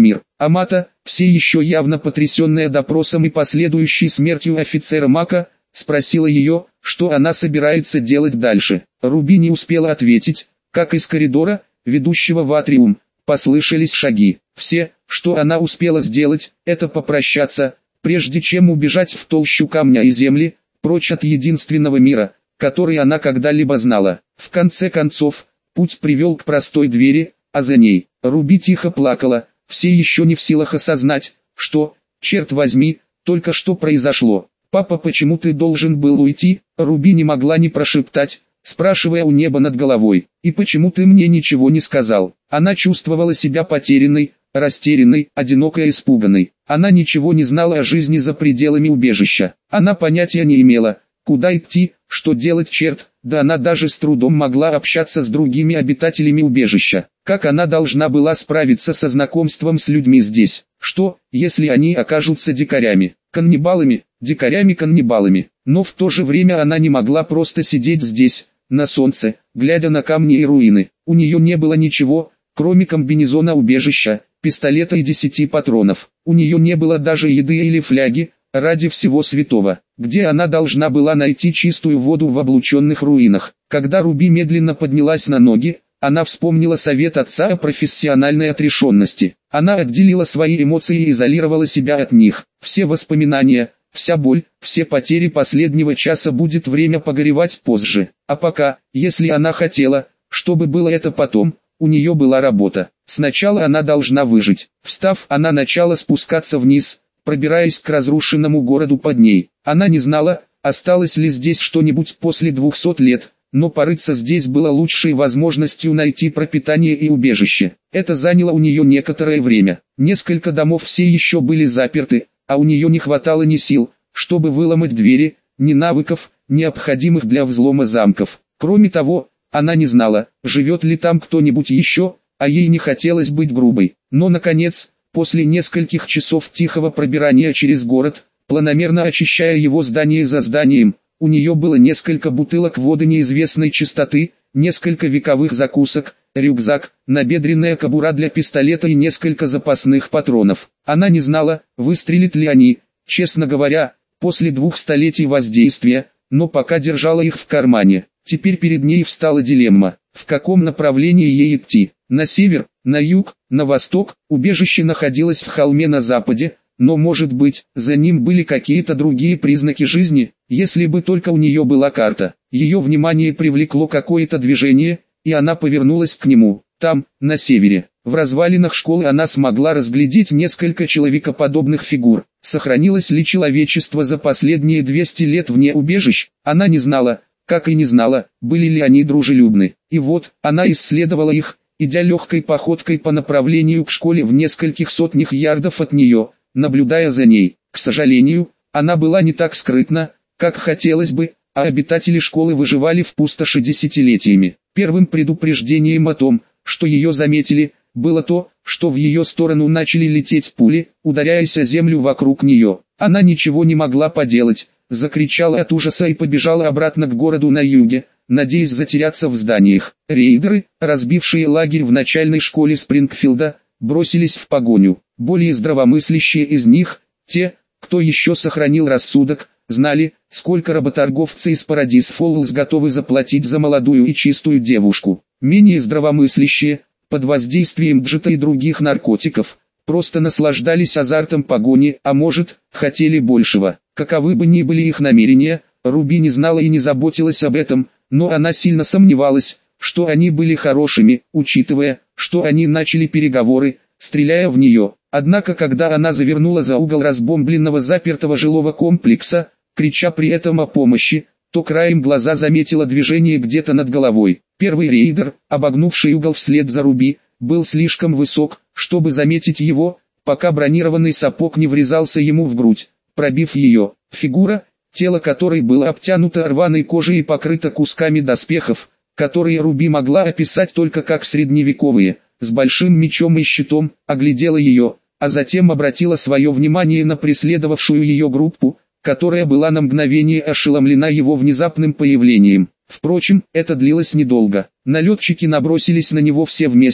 Амата, все еще явно потрясенная допросом и последующей смертью офицера Мака, спросила ее, что она собирается делать дальше. Руби не успела ответить, как из коридора, ведущего в атриум, послышались шаги. Все, что она успела сделать, это попрощаться, прежде чем убежать в толщу камня и земли, прочь от единственного мира, который она когда-либо знала. В конце концов, путь привел к простой двери, а за ней Руби тихо плакала, все еще не в силах осознать, что, черт возьми, только что произошло. «Папа, почему ты должен был уйти?» Руби не могла не прошептать, спрашивая у неба над головой. «И почему ты мне ничего не сказал?» Она чувствовала себя потерянной, растерянной, одинокой и испуганной. Она ничего не знала о жизни за пределами убежища. Она понятия не имела, куда идти, что делать, черт, да она даже с трудом могла общаться с другими обитателями убежища. Как она должна была справиться со знакомством с людьми здесь? Что, если они окажутся дикарями, каннибалами, дикарями-каннибалами? Но в то же время она не могла просто сидеть здесь, на солнце, глядя на камни и руины. У нее не было ничего, кроме комбинезона убежища, пистолета и десяти патронов. У нее не было даже еды или фляги, ради всего святого. Где она должна была найти чистую воду в облученных руинах? Когда Руби медленно поднялась на ноги, она вспомнила совет отца о профессиональной отрешенности. Она отделила свои эмоции и изолировала себя от них. Все воспоминания, вся боль, все потери последнего часа будет время погоревать позже. А пока, если она хотела, чтобы было это потом, у нее была работа. Сначала она должна выжить. Встав, она начала спускаться вниз, пробираясь к разрушенному городу под ней. Она не знала, осталось ли здесь что-нибудь после двухсот лет, но порыться здесь было лучшей возможностью найти пропитание и убежище. Это заняло у нее некоторое время. Несколько домов все еще были заперты, а у нее не хватало ни сил, чтобы выломать двери, ни навыков, необходимых для взлома замков. Кроме того, она не знала, живет ли там кто-нибудь еще, а ей не хотелось быть грубой. Но наконец, после нескольких часов тихого пробирания через город, планомерно очищая его здание за зданием, у нее было несколько бутылок воды неизвестной чистоты, несколько вековых закусок, рюкзак, набедренная кобура для пистолета и несколько запасных патронов. Она не знала, выстрелят ли они, честно говоря, после двух столетий воздействия, но пока держала их в кармане. Теперь перед ней встала дилемма, в каком направлении ей идти, на север, на юг, на восток. Убежище находилось в холме на западе, но может быть, за ним были какие-то другие признаки жизни, если бы только у нее была карта. Ее внимание привлекло какое-то движение, и она повернулась к нему. Там, на севере, в развалинах школы она смогла разглядеть несколько человекоподобных фигур. Сохранилось ли человечество за последние двести лет вне убежищ? Она не знала, как и не знала, были ли они дружелюбны. И вот, она исследовала их, идя легкой походкой по направлению к школе в нескольких сотнях ярдов от нее, наблюдая за ней. К сожалению, она была не так скрытна, как хотелось бы, а обитатели школы выживали в пустоши десятилетиями. Первым предупреждением о том, что ее заметили, было то, что в ее сторону начали лететь пули, ударяясь о землю вокруг нее. Она ничего не могла поделать, закричала от ужаса и побежала обратно к городу на юге, надеясь затеряться в зданиях. Рейдеры, разбившие лагерь в начальной школе Спрингфилда, бросились в погоню. Более здравомыслящие из них, те, кто еще сохранил рассудок, знали, сколько работорговцы из Парадис Фоллс готовы заплатить за молодую и чистую девушку. Менее здравомыслящие, под воздействием джета и других наркотиков, просто наслаждались азартом погони, а может, хотели большего. Каковы бы ни были их намерения, Руби не знала и не заботилась об этом, но она сильно сомневалась, что они были хорошими, учитывая, что они начали переговоры, стреляя в нее. Однако когда она завернула за угол разбомбленного запертого жилого комплекса, крича при этом о помощи, то краем глаза заметила движение где-то над головой. Первый рейдер, обогнувший угол вслед за Руби, был слишком высок, чтобы заметить его, пока бронированный сапог не врезался ему в грудь, пробив ее. Фигура, тело которой было обтянуто рваной кожей и покрыто кусками доспехов, которые Руби могла описать только как средневековые, с большим мечом и щитом, оглядела ее, а затем обратила свое внимание на преследовавшую ее группу, которая была на мгновение ошеломлена его внезапным появлением. Впрочем, это длилось недолго. Налетчики набросились на него все вместе,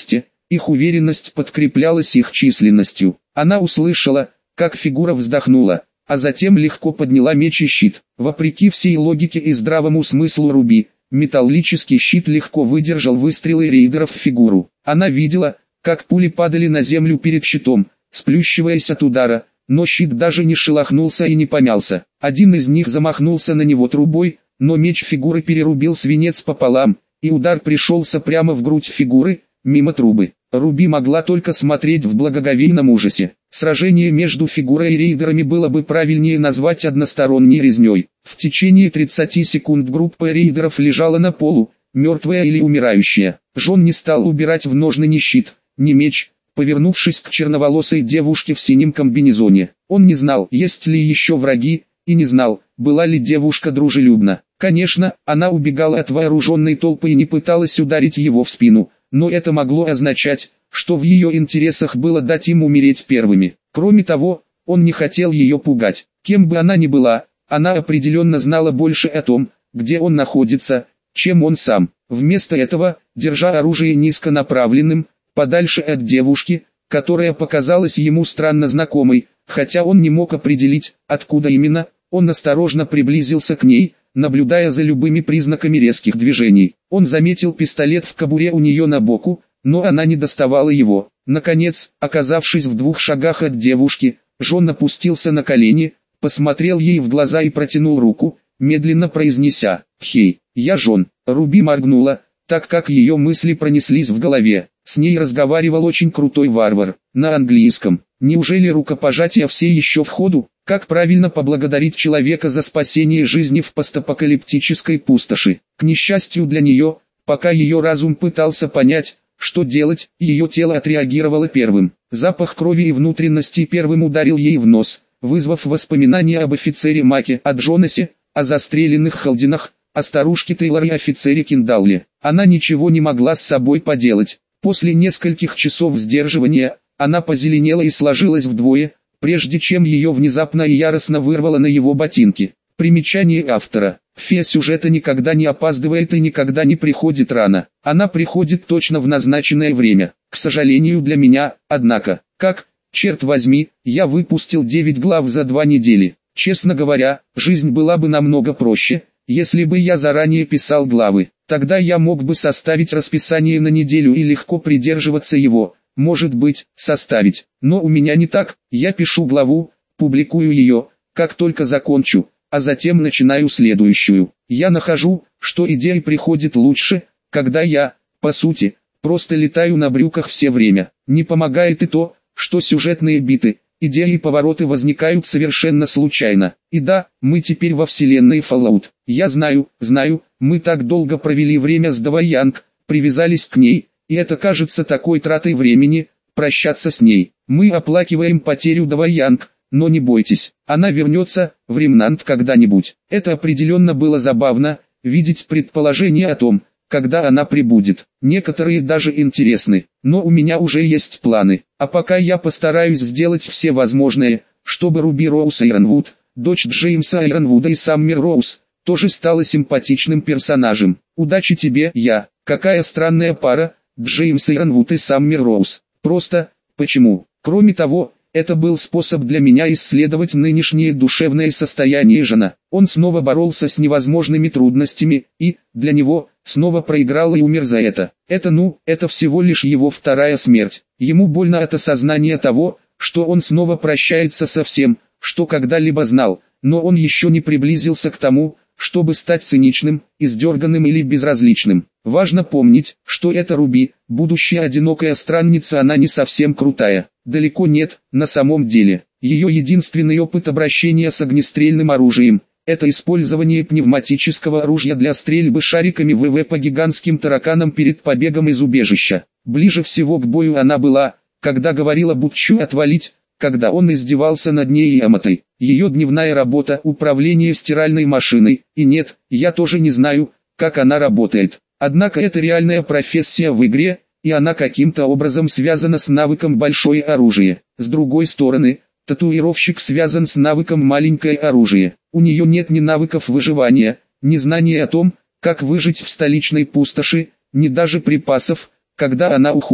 Их уверенность подкреплялась их численностью. Она услышала, как фигура вздохнула, а затем легко подняла меч и щит. Вопреки всей логике и здравому смыслу Руби, металлический щит легко выдержал выстрелы рейдеров в фигуру. Она видела, как пули падали на землю перед щитом, сплющиваясь от удара, но щит даже не шелохнулся и не помялся. Один из них замахнулся на него трубой, но меч фигуры перерубил свинец пополам, и удар пришелся прямо в грудь фигуры, мимо трубы. Руби могла только смотреть в благоговейном ужасе. Сражение между фигурой и рейдерами было бы правильнее назвать односторонней резней. В течение тридцати секунд группа рейдеров лежала на полу, мертвая или умирающая. Джон не стал убирать в ножны ни щит, ни меч, повернувшись к черноволосой девушке в синем комбинезоне. Он не знал, есть ли еще враги, и не знал, была ли девушка дружелюбна. Конечно, она убегала от вооруженной толпы и не пыталась ударить его в спину, но это могло означать, что в ее интересах было дать им умереть первыми. Кроме того, он не хотел ее пугать. Кем бы она ни была, она определенно знала больше о том, где он находится, чем он сам. Вместо этого, держа оружие низко направленным, подальше от девушки, которая показалась ему странно знакомой, хотя он не мог определить, откуда именно, он осторожно приблизился к ней, наблюдая за любыми признаками резких движений. Он заметил пистолет в кобуре у нее на боку, но она не доставала его. Наконец, оказавшись в двух шагах от девушки, Джон опустился на колени, посмотрел ей в глаза и протянул руку, медленно произнеся: «Хей, я Джон». Руби моргнула, так как ее мысли пронеслись в голове. С ней разговаривал очень крутой варвар, на английском. Неужели рукопожатия все еще в ходу? Как правильно поблагодарить человека за спасение жизни в постапокалиптической пустоши? К несчастью для нее, пока ее разум пытался понять, что делать, ее тело отреагировало первым. Запах крови и внутренностей первым ударил ей в нос, вызвав воспоминания об офицере Маке, о Джонасе, о застреленных Халдинах, о старушке Тейлор и офицере Киндалле. Она ничего не могла с собой поделать. После нескольких часов сдерживания, она позеленела и сложилась вдвое, прежде чем ее внезапно и яростно вырвало на его ботинки. Примечание автора. Фея сюжета никогда не опаздывает и никогда не приходит рано. Она приходит точно в назначенное время. К сожалению для меня, однако. Как, черт возьми, я выпустил девять глав за два недели. Честно говоря, жизнь была бы намного проще, если бы я заранее писал главы. Тогда я мог бы составить расписание на неделю и легко придерживаться его. Может быть, составить. Но у меня не так. Я пишу главу, публикую ее, как только закончу, а затем начинаю следующую. Я нахожу, что идея приходит лучше, когда я, по сути, просто летаю на брюках все время. Не помогает и то, что сюжетные биты, идеи и повороты возникают совершенно случайно. И да, мы теперь во вселенной Fallout. Я знаю, знаю, мы так долго провели время с Давай Янг, привязались к ней, и это кажется такой тратой времени, прощаться с ней. Мы оплакиваем потерю Давай Янг, но не бойтесь, она вернется в Ремнант когда-нибудь. Это определенно было забавно, видеть предположение о том, когда она прибудет. Некоторые даже интересны, но у меня уже есть планы. А пока я постараюсь сделать все возможное, чтобы Руби Роуз Айронвуд, дочь Джеймса Айронвуда и Саммер Роуз, тоже стала симпатичным персонажем. Удачи тебе, я. Какая странная пара, Джеймс Айронвуд и Саммер Роуз. Просто, почему? Кроме того, это был способ для меня исследовать нынешнее душевное состояние Жона. Он снова боролся с невозможными трудностями, и, для него, снова проиграл и умер за это. Это ну, это всего лишь его вторая смерть. Ему больно от осознания того, что он снова прощается со всем, что когда-либо знал, но он еще не приблизился к тому, чтобы стать циничным, издерганным или безразличным. Важно помнить, что это Руби, будущая одинокая странница, она не совсем крутая. Далеко нет, на самом деле. Ее единственный опыт обращения с огнестрельным оружием – это использование пневматического оружия для стрельбы шариками ВВ по гигантским тараканам перед побегом из убежища. Ближе всего к бою она была, когда говорила Бутчу отвалить, когда он издевался над ней и Аматой. Ее дневная работа – управление стиральной машиной, и нет, я тоже не знаю, как она работает. Однако это реальная профессия в игре, и она каким-то образом связана с навыком большое оружие. С другой стороны, татуировщик связан с навыком маленькое оружие. У нее нет ни навыков выживания, ни знания о том, как выжить в столичной пустоши, ни даже припасов, когда она уходит.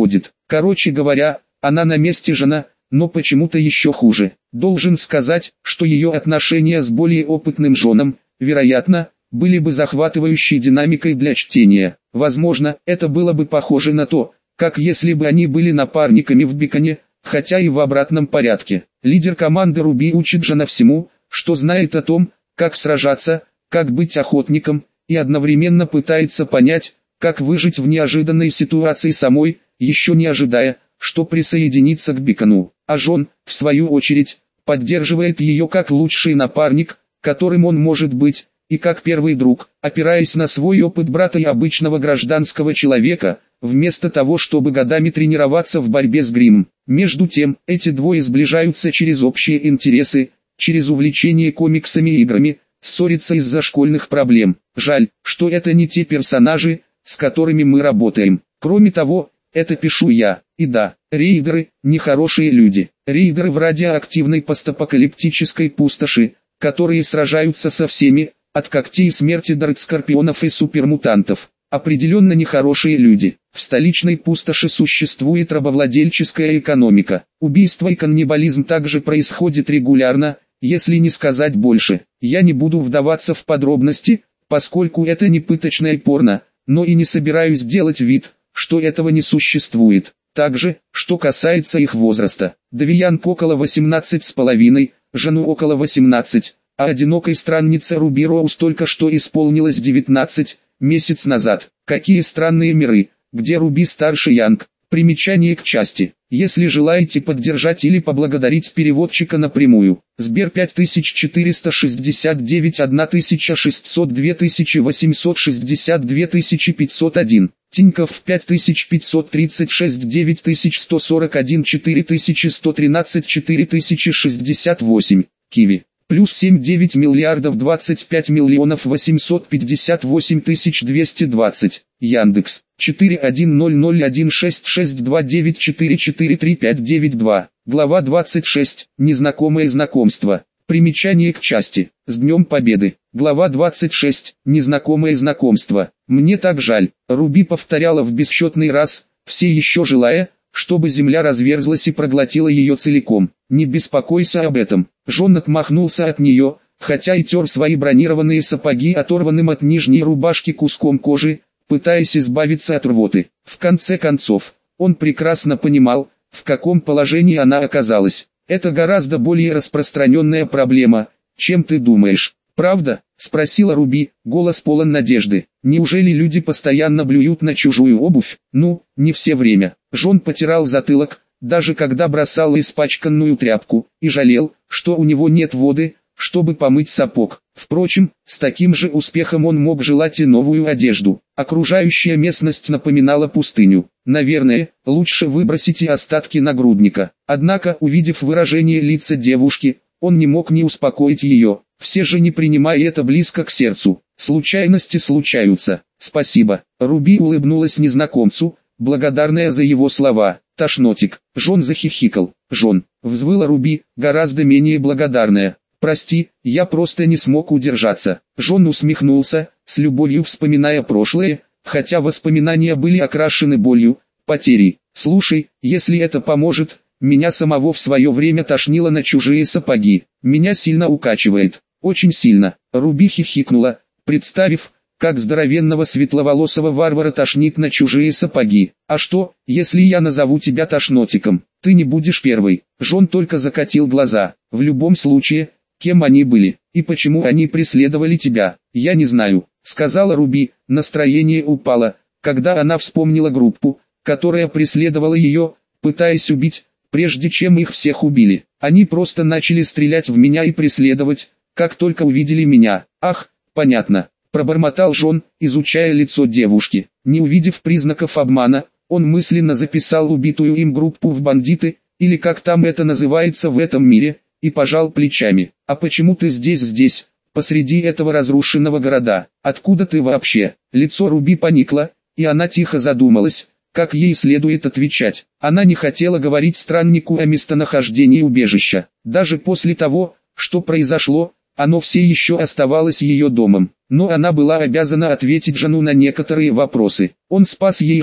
Короче говоря, она на месте жена, но почему-то еще хуже. Должен сказать, что ее отношения с более опытным женом, вероятно, были бы захватывающей динамикой для чтения. Возможно, это было бы похоже на то, как если бы они были напарниками в Биконе, хотя и в обратном порядке. Лидер команды Руби учит Жана всему, что знает о том, как сражаться, как быть охотником, и одновременно пытается понять, как выжить в неожиданной ситуации самой, еще не ожидая, что присоединится к Бикону. А Жон, в свою очередь, поддерживает ее как лучший напарник, которым он может быть, и как первый друг, опираясь на свой опыт брата и обычного гражданского человека, вместо того чтобы годами тренироваться в борьбе с гримом. Между тем, эти двое сближаются через общие интересы, через увлечение комиксами и играми, ссорятся из-за школьных проблем. Жаль, что это не те персонажи, с которыми мы работаем. Кроме того, это пишу я. И да, рейдеры – нехорошие люди. Рейдеры в радиоактивной постапокалиптической пустоши, которые сражаются со всеми, от когтей смерти до скорпионов и супермутантов. Определенно нехорошие люди. В столичной пустоши существует рабовладельческая экономика. Убийство и каннибализм также происходит регулярно, если не сказать больше. Я не буду вдаваться в подробности, поскольку это не пыточное порно, но и не собираюсь делать вид, что этого не существует. Также, что касается их возраста. Девиант около восемнадцать с половиной, жену около восемнадцать, а одинокой страннице Руби Роуз только что исполнилось девятнадцать, месяц назад. Какие странные миры, где Руби старше Янг. Примечание к части. Если желаете поддержать или поблагодарить переводчика напрямую. Сбер пять тысяч четыреста шестьдесят девять тысяча шестьсот два тысячи восемьсот шестьдесят два тысячи пятьсот один. Тинькофф пять тысяч пятьсот тридцать шесть девять тысяч сто сорок один четыре тысячи сто тринадцать четыре тысячи шестьдесят восемь. Киви. Плюс семь девять миллиардов двадцать пять миллионов восемьсот пятьдесят восемь тысяч двести двадцать. Яндекс. четыре один ноль ноль один шесть шесть два девять четыре четыре три пять девять два. Глава двадцать шесть. Незнакомое знакомство. Примечание к части. С Днем Победы. Глава двадцать шесть. Незнакомое знакомство. Мне так жаль. Руби повторяла в бесчетный раз, все еще желая, чтобы земля разверзлась и проглотила ее целиком. Не беспокойся об этом. Жон отмахнулся от нее, хотя и тер свои бронированные сапоги оторванным от нижней рубашки куском кожи, пытаясь избавиться от рвоты. В конце концов, он прекрасно понимал, в каком положении она оказалась. Это гораздо более распространенная проблема, чем ты думаешь. «Правда?» – спросила Руби, голос полон надежды. «Неужели люди постоянно блюют на чужую обувь?» «Ну, не все время». Жон потирал затылок, даже когда бросал испачканную тряпку, и жалел, что у него нет воды, чтобы помыть сапог. Впрочем, с таким же успехом он мог желать и новую одежду. Окружающая местность напоминала пустыню. Наверное, лучше выбросить и остатки нагрудника. Однако, увидев выражение лица девушки, он не мог не успокоить ее. Все же не принимай это близко к сердцу. Случайности случаются. Спасибо. Руби улыбнулась незнакомцу, благодарная за его слова. Тошнотик. Жон захихикал. Жон. Взвыла Руби, гораздо менее благодарная. Прости, я просто не смог удержаться. Жон усмехнулся, с любовью вспоминая прошлое, хотя воспоминания были окрашены болью, потерей. Слушай, если это поможет, меня самого в свое время тошнило на чужие сапоги. Меня сильно укачивает. Очень сильно. Руби хихикнула, представив, как здоровенного светловолосого варвара тошнит на чужие сапоги. А что, если я назову тебя тошнотиком? Ты не будешь первой. Жон только закатил глаза. В любом случае, кем они были, и почему они преследовали тебя, я не знаю, сказала Руби. Настроение упало, когда она вспомнила группу, которая преследовала ее, пытаясь убить, прежде чем их всех убили. Они просто начали стрелять в меня и преследовать, как только увидели меня. Ах, понятно, пробормотал Жон, изучая лицо девушки. Не увидев признаков обмана, он мысленно записал убитую им группу в бандиты, или как там это называется в этом мире, и пожал плечами. «А почему ты здесь здесь, посреди этого разрушенного города? Откуда ты вообще?» Лицо Руби поникло, и она тихо задумалась, как ей следует отвечать. Она не хотела говорить страннику о местонахождении убежища. Даже после того, что произошло, оно все еще оставалось ее домом. Но она была обязана ответить жену на некоторые вопросы. Он спас ей жизнь.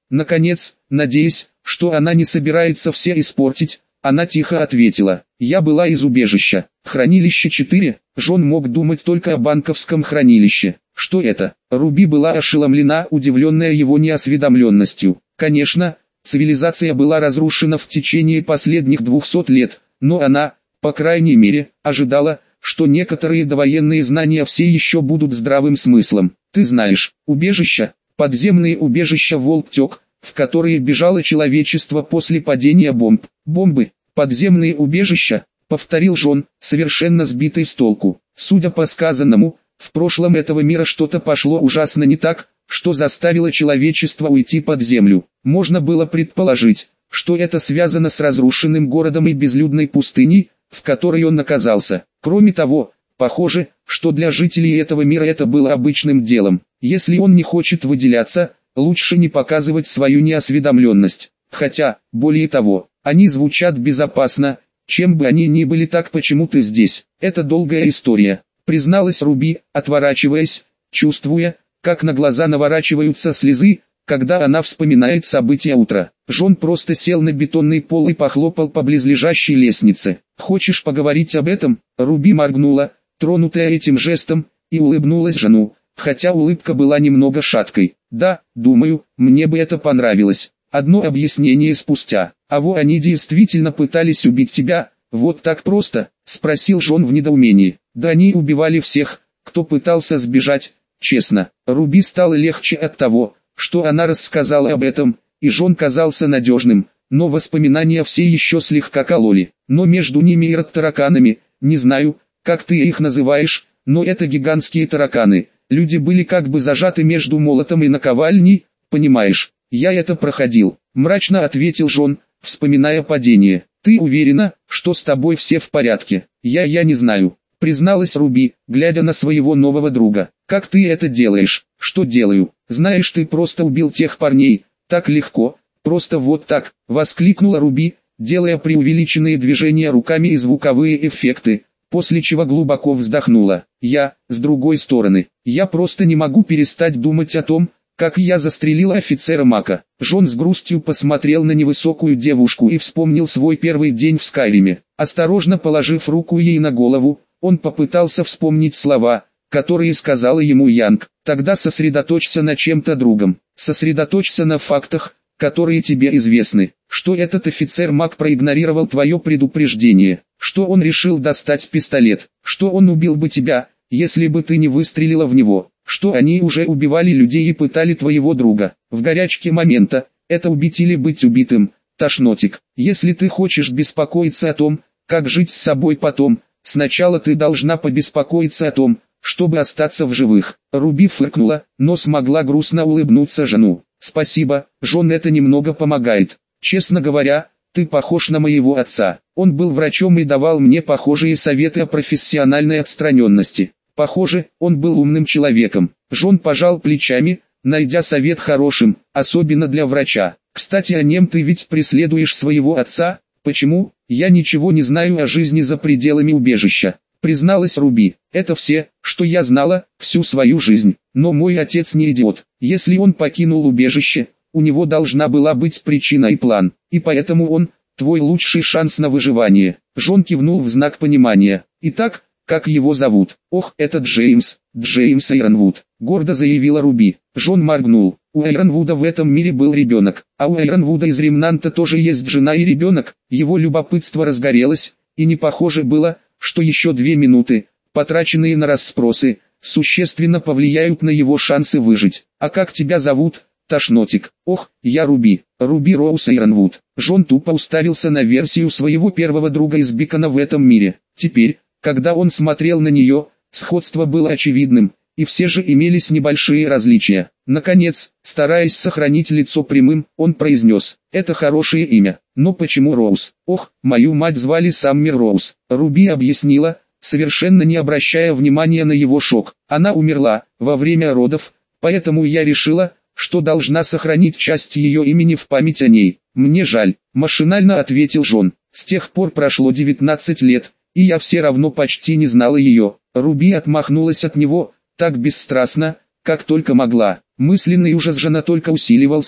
Наконец, надеясь, что она не собирается все испортить, она тихо ответила: «Я была из убежища. Хранилище четыре». Джон мог думать только о банковском хранилище. Что это? Руби была ошеломлена, удивленная его неосведомленностью. Конечно, цивилизация была разрушена в течение последних двухсот лет, но она, по крайней мере, ожидала, что некоторые довоенные знания все еще будут здравым смыслом. Ты знаешь, убежища, подземные убежища Волктёк, в которые бежало человечество после падения бомб. Бомбы, подземные убежища, повторил Джон, совершенно сбитый с толку. Судя по сказанному, в прошлом этого мира что-то пошло ужасно не так, что заставило человечество уйти под землю. Можно было предположить, что это связано с разрушенным городом и безлюдной пустыней, в которой он оказался. Кроме того, похоже, что для жителей этого мира это было обычным делом. Если он не хочет выделяться, лучше не показывать свою неосведомленность. Хотя, более того, они звучат безопасно, чем бы они ни были, так почему ты здесь? Это долгая история, призналась Руби, отворачиваясь, чувствуя, как на глаза наворачиваются слезы, когда она вспоминает события утра. Джон просто сел на бетонный пол и похлопал по близлежащей лестнице. «Хочешь поговорить об этом?» Руби моргнула, тронутая этим жестом, и улыбнулась Джону, хотя улыбка была немного шаткой. «Да, думаю, мне бы это понравилось». Одно объяснение спустя. «А во они действительно пытались убить тебя, вот так просто?» — спросил Джон в недоумении. «Да они убивали всех, кто пытался сбежать, честно». Руби стало легче от того, что она рассказала об этом, и Джон казался надежным, но воспоминания все еще слегка кололи. Но между ними и тараканами, не знаю, как ты их называешь, но это гигантские тараканы. Люди были как бы зажаты между молотом и наковальней, понимаешь? «Я это проходил», — мрачно ответил Джон, вспоминая падение. «Ты уверена, что с тобой все в порядке?» «Я я не знаю», — призналась Руби, глядя на своего нового друга. «Как ты это делаешь?» «Что делаю? Знаешь, ты просто убил тех парней, так легко, просто вот так», — воскликнула Руби, делая преувеличенные движения руками и звуковые эффекты, после чего глубоко вздохнула. «Я, с другой стороны, я просто не могу перестать думать о том, как я застрелила офицера Мака». Джон с грустью посмотрел на невысокую девушку и вспомнил свой первый день в Скайриме. Осторожно положив руку ей на голову, он попытался вспомнить слова, которые сказала ему Янг. «Тогда сосредоточься на чем-то другом. Сосредоточься на фактах, которые тебе известны. Что этот офицер Мак проигнорировал твое предупреждение. Что он решил достать пистолет. Что он убил бы тебя, если бы ты не выстрелила в него. Что они уже убивали людей и пытали твоего друга. В горячке момента, это убить или быть убитым, тошнотик. Если ты хочешь беспокоиться о том, как жить с собой потом, сначала ты должна побеспокоиться о том, чтобы остаться в живых». Руби фыркнула, но смогла грустно улыбнуться Джону. «Спасибо, Джон, это немного помогает. Честно говоря, ты похож на моего отца. Он был врачом и давал мне похожие советы о профессиональной отстраненности. Похоже, он был умным человеком». Джон пожал плечами, найдя совет хорошим, особенно для врача. «Кстати, о нем ты ведь преследуешь своего отца?» «Почему? Я ничего не знаю о жизни за пределами убежища», призналась Руби. «Это все, что я знала, всю свою жизнь. Но мой отец не идиот. Если он покинул убежище, у него должна была быть причина и план, и поэтому он, твой лучший шанс на выживание». Джон кивнул в знак понимания. «Итак, как его зовут?» «Ох, это Джеймс, Джеймс Айронвуд», гордо заявила Руби. Джон моргнул. У Айронвуда в этом мире был ребенок, а у Айронвуда из Ремнанта тоже есть жена и ребенок. Его любопытство разгорелось, и не похоже было, что еще две минуты, потраченные на расспросы, существенно повлияют на его шансы выжить. «А как тебя зовут, тошнотик?» «Ох, я Руби, Руби Роуз Айронвуд». Джон тупо уставился на версию своего первого друга из Бикона в этом мире. Теперь, когда он смотрел на нее, сходство было очевидным, и все же имелись небольшие различия. Наконец, стараясь сохранить лицо прямым, он произнес: «Это хорошее имя, но почему Роуз?» «Ох, мою мать звали Саммер Роуз», Руби объяснила, совершенно не обращая внимания на его шок. «Она умерла во время родов, поэтому я решила, что должна сохранить часть ее имени в память о ней». «Мне жаль», машинально ответил Джон. «С тех пор прошло девятнадцать лет, и я все равно почти не знала ее». Руби отмахнулась от него, так бесстрастно, как только могла. Мысленный ужас Джона только усиливался,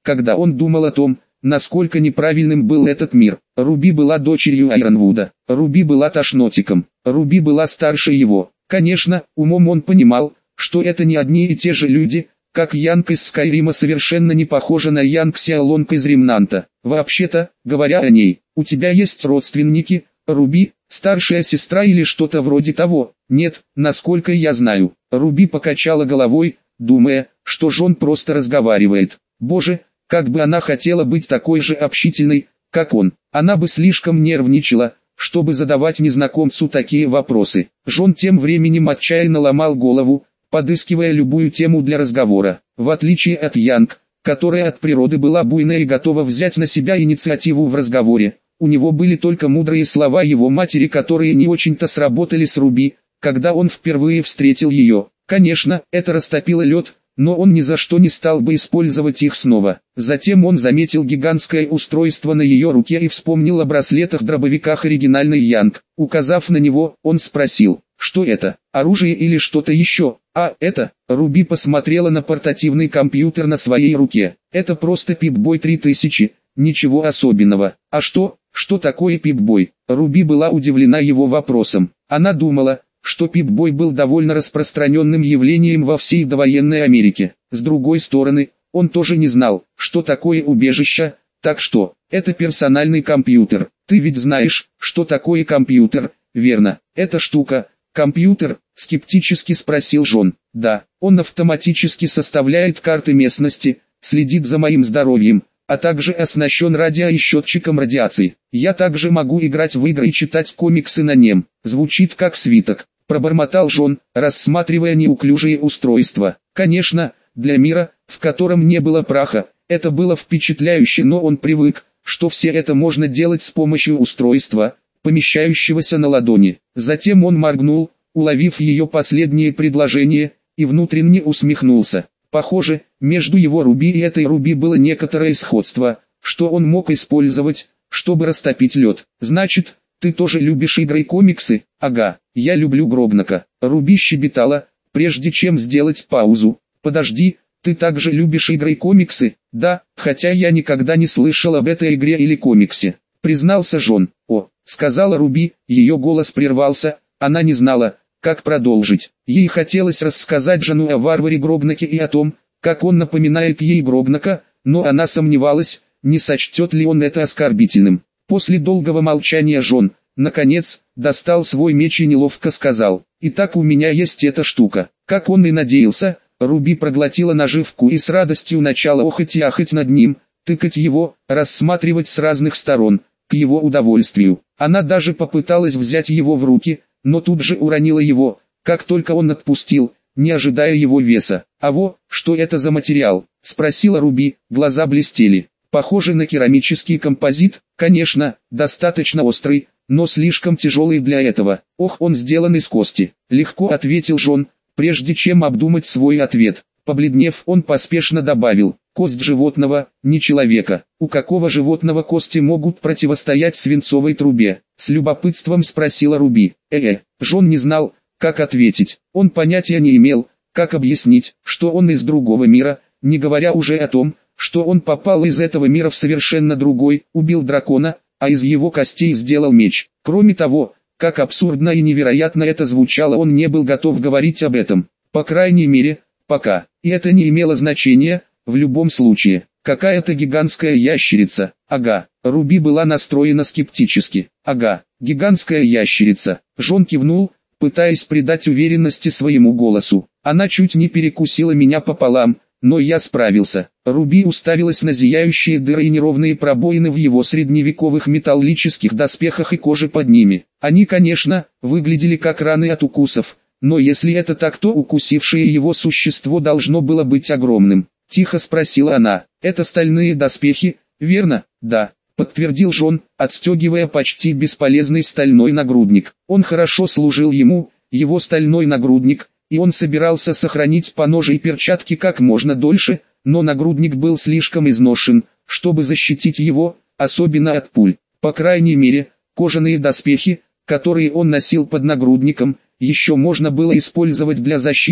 когда он думал о том, насколько неправильным был этот мир. Руби была дочерью Айронвуда, Руби была тошнотиком, Руби была старше его. Конечно, умом он понимал, что это не одни и те же люди, как Янг из Скайрима совершенно не похожа на Янг Сяолонг из Ремнанта. Вообще-то, говоря о ней, у тебя есть родственники, Руби, старшая сестра или что-то вроде того? Нет, насколько я знаю. Руби покачала головой, думая, что Джон просто разговаривает. Боже, как бы она хотела быть такой же общительной, как он. Она бы слишком нервничала, чтобы задавать незнакомцу такие вопросы. Джон тем временем отчаянно ломал голову, подыскивая любую тему для разговора. В отличие от Янг, которая от природы была буйна и готова взять на себя инициативу в разговоре, у него были только мудрые слова его матери, которые не очень-то сработали с Руби, когда он впервые встретил ее. Конечно, это растопило лед, но он ни за что не стал бы использовать их снова. Затем он заметил гигантское устройство на ее руке и вспомнил о браслетах-дробовиках оригинальной Янг. Указав на него, он спросил, что это, оружие или что-то еще? А, это, Руби посмотрела на портативный компьютер на своей руке. Это просто Пип-Бой три тысячи, ничего особенного. А что, что такое Пип-Бой? Руби была удивлена его вопросом. Она думала, что Пип-Бой был довольно распространенным явлением во всей довоенной Америке. С другой стороны, он тоже не знал, что такое убежище, так что, это персональный компьютер. Ты ведь знаешь, что такое компьютер, верно? Эта штука, компьютер, скептически спросил Джон. Да, он автоматически составляет карты местности, следит за моим здоровьем, а также оснащен радио и счетчиком радиации. Я также могу играть в игры и читать комиксы на нем. Звучит как свиток. Пробормотал Джон, рассматривая неуклюжие устройства. Конечно, для мира, в котором не было праха, это было впечатляюще, но он привык, что все это можно делать с помощью устройства, помещающегося на ладони. Затем он моргнул, уловив ее последнее предложение, и внутренне усмехнулся. Похоже, между его Руби и этой Руби было некоторое сходство, что он мог использовать, чтобы растопить лед. Значит, ты тоже любишь игры и комиксы? Ага, я люблю Гробнака. Руби щебетала, прежде чем сделать паузу. Подожди, ты также любишь игры и комиксы? Да, хотя я никогда не слышал об этой игре или комиксе, признался Джон. О, сказала Руби, ее голос прервался, она не знала, как продолжить. Ей хотелось рассказать Джону о варваре Гробнаке и о том, как он напоминает ей Гробнака, но она сомневалась, не сочтет ли он это оскорбительным. После долгого молчания Джон, наконец, достал свой меч и неловко сказал: «Итак, у меня есть эта штука». Как он и надеялся, Руби проглотила наживку и с радостью начала охать и ахать над ним, тыкать его, рассматривать с разных сторон, к его удовольствию. Она даже попыталась взять его в руки, но тут же уронила его, как только он отпустил, не ожидая его веса. «А во, что это за материал?» – спросила Руби, глаза блестели. «Похоже на керамический композит, конечно, достаточно острый, но слишком тяжелый для этого. Ох, он сделан из кости», – легко ответил Джон, прежде чем обдумать свой ответ. Побледнев, он поспешно добавил: «Кость животного, не человека». «У какого животного кости могут противостоять свинцовой трубе?» — с любопытством спросила Руби. Э-э, Джон не знал, как ответить. Он понятия не имел, как объяснить, что он из другого мира, не говоря уже о том, что он попал из этого мира в совершенно другой, убил дракона, а из его костей сделал меч. Кроме того, как абсурдно и невероятно это звучало, он не был готов говорить об этом. По крайней мере, пока. И это не имело значения, в любом случае. Какая-то гигантская ящерица. Ага, Руби была настроена скептически. Ага, гигантская ящерица. Джон кивнул, пытаясь придать уверенности своему голосу. Она чуть не перекусила меня пополам, но я справился. Руби уставилась на зияющие дыры и неровные пробоины в его средневековых металлических доспехах и коже под ними. Они, конечно, выглядели как раны от укусов, но если это так, то укусившее его существо должно было быть огромным. Тихо спросила она: «Это стальные доспехи, верно?» «Да», подтвердил Джон, отстегивая почти бесполезный стальной нагрудник. Он хорошо служил ему, его стальной нагрудник, и он собирался сохранить поножи и перчатки как можно дольше, но нагрудник был слишком изношен, чтобы защитить его, особенно от пуль. По крайней мере, кожаные доспехи, которые он носил под нагрудником, еще можно было использовать для защиты,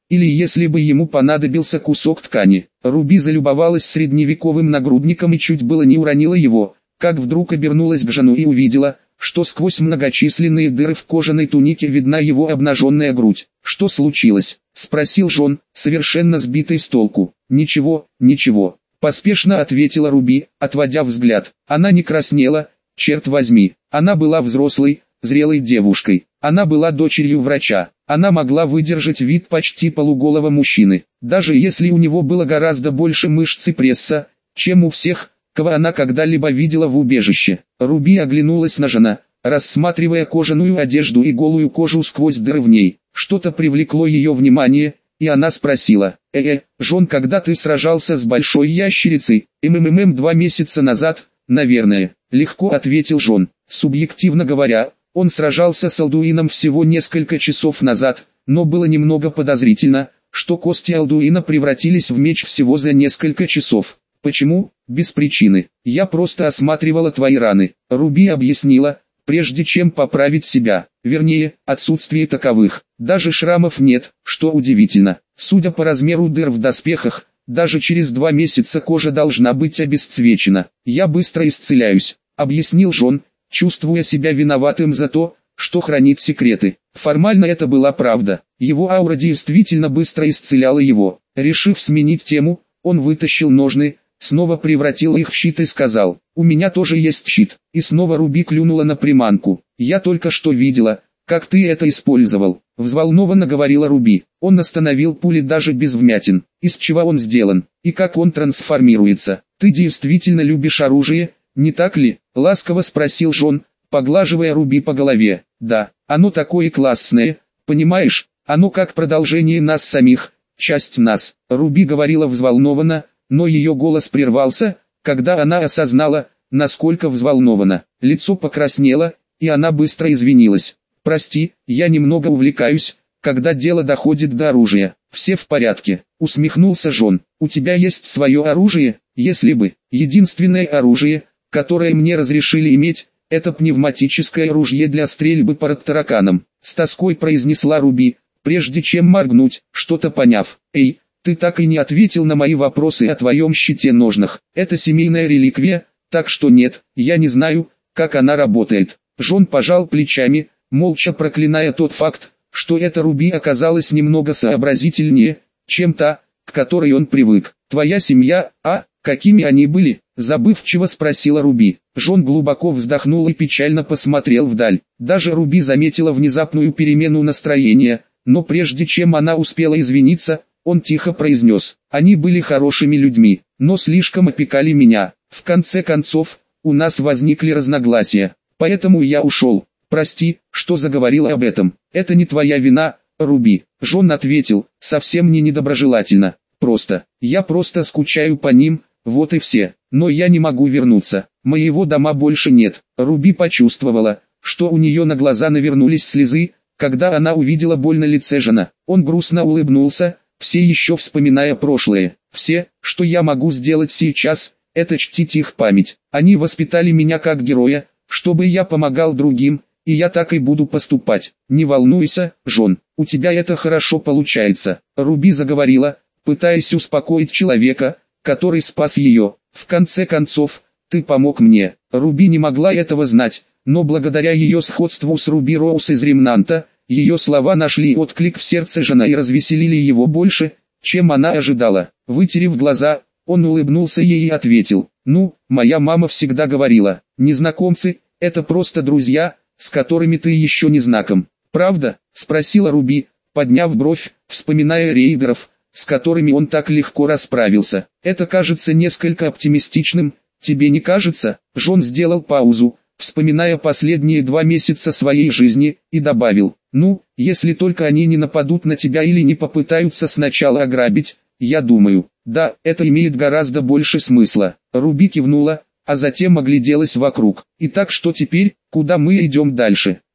или если бы ему понадобился кусок ткани. Руби залюбовалась средневековым нагрудником и чуть было не уронила его, как вдруг обернулась к Жону и увидела, что сквозь многочисленные дыры в кожаной тунике видна его обнаженная грудь. «Что случилось?» — спросил Жон, совершенно сбитый с толку. «Ничего, ничего», — поспешно ответила Руби, отводя взгляд. Она не краснела, черт возьми. Она была взрослой, зрелой девушкой. Она была дочерью врача. Она могла выдержать вид почти полуголого мужчины, даже если у него было гораздо больше мышц и пресса, чем у всех, кого она когда-либо видела в убежище. Руби оглянулась на Жона, рассматривая кожаную одежду и голую кожу сквозь дыры в ней. Что-то привлекло ее внимание, и она спросила: «Э-э, Жон, когда ты сражался с большой ящерицей?» «МММ два месяца назад, наверное», — легко ответил Жон. Субъективно говоря, он сражался с Алдуином всего несколько часов назад, но было немного подозрительно, что кости Алдуина превратились в меч всего за несколько часов. «Почему?» «Без причины. Я просто осматривала твои раны», — Руби объяснила, прежде чем поправить себя. Вернее, отсутствие таковых. Даже шрамов нет, что удивительно. Судя по размеру дыр в доспехах, даже через два месяца кожа должна быть обесцвечена. «Я быстро исцеляюсь», — объяснил Жон, чувствуя себя виноватым за то, что хранит секреты. Формально это была правда. Его аура действительно быстро исцеляла его. Решив сменить тему, он вытащил ножны, снова превратил их в щит и сказал: «У меня тоже есть щит». И снова Руби клюнула на приманку. «Я только что видела, как ты это использовал», — взволнованно говорила Руби. «Он остановил пули даже без вмятин. Из чего он сделан? И как он трансформируется? Ты действительно любишь оружие, не так ли?» — ласково спросил Жон, поглаживая Руби по голове. «Да, оно такое классное, понимаешь, оно как продолжение нас самих, часть нас». Руби говорила взволнованно, но ее голос прервался, когда она осознала, насколько взволнована. Лицо покраснело, и она быстро извинилась. «Прости, я немного увлекаюсь, когда дело доходит до оружия». «Все в порядке», — усмехнулся Жон. «У тебя есть свое оружие?» «Если бы. Единственное оружие, которое мне разрешили иметь, это пневматическое ружье для стрельбы по тараканам», — с тоской произнесла Руби, прежде чем моргнуть, что-то поняв. «Эй, ты так и не ответил на мои вопросы о твоем щите-ножнах. Это семейная реликвия, так что нет, я не знаю, как она работает». Жон пожал плечами, молча проклиная тот факт, что эта Руби оказалась немного сообразительнее, чем та, к которой он привык. «Твоя семья, а, какими они были?» — забывчиво спросила Руби. Жон глубоко вздохнул и печально посмотрел вдаль. Даже Руби заметила внезапную перемену настроения, но прежде чем она успела извиниться, он тихо произнес: «Они были хорошими людьми, но слишком опекали меня. В конце концов, у нас возникли разногласия, поэтому я ушел. Прости, что заговорила об этом. Это не твоя вина, Руби». Жон ответил, совсем не недоброжелательно. «Просто, я просто скучаю по ним, вот и все. Но я не могу вернуться. Моего дома больше нет». Руби почувствовала, что у нее на глаза навернулись слезы, когда она увидела боль на лице Жона. Он грустно улыбнулся, все еще вспоминая прошлое. «Все, что я могу сделать сейчас, это чтить их память. Они воспитали меня как героя, чтобы я помогал другим, и я так и буду поступать. Не волнуйся, Жон, у тебя это хорошо получается». Руби заговорила, пытаясь успокоить человека, который спас ее. «В конце концов, ты помог мне». Руби не могла этого знать, но благодаря ее сходству с Руби Роуз из Ремнанта, ее слова нашли отклик в сердце Жона и развеселили его больше, чем она ожидала. Вытерев глаза, он улыбнулся ей и ответил: «Ну, моя мама всегда говорила, незнакомцы – это просто друзья, с которыми ты еще не знаком». «Правда?» – спросила Руби, подняв бровь, вспоминая рейдеров, с которыми он так легко расправился. «Это кажется несколько оптимистичным, тебе не кажется?» Жон сделал паузу, вспоминая последние два месяца своей жизни, и добавил: «Ну, если только они не нападут на тебя или не попытаются сначала ограбить, я думаю, да, это имеет гораздо больше смысла». Руби кивнула, а затем огляделась вокруг. «Итак, что теперь, куда мы идем дальше?»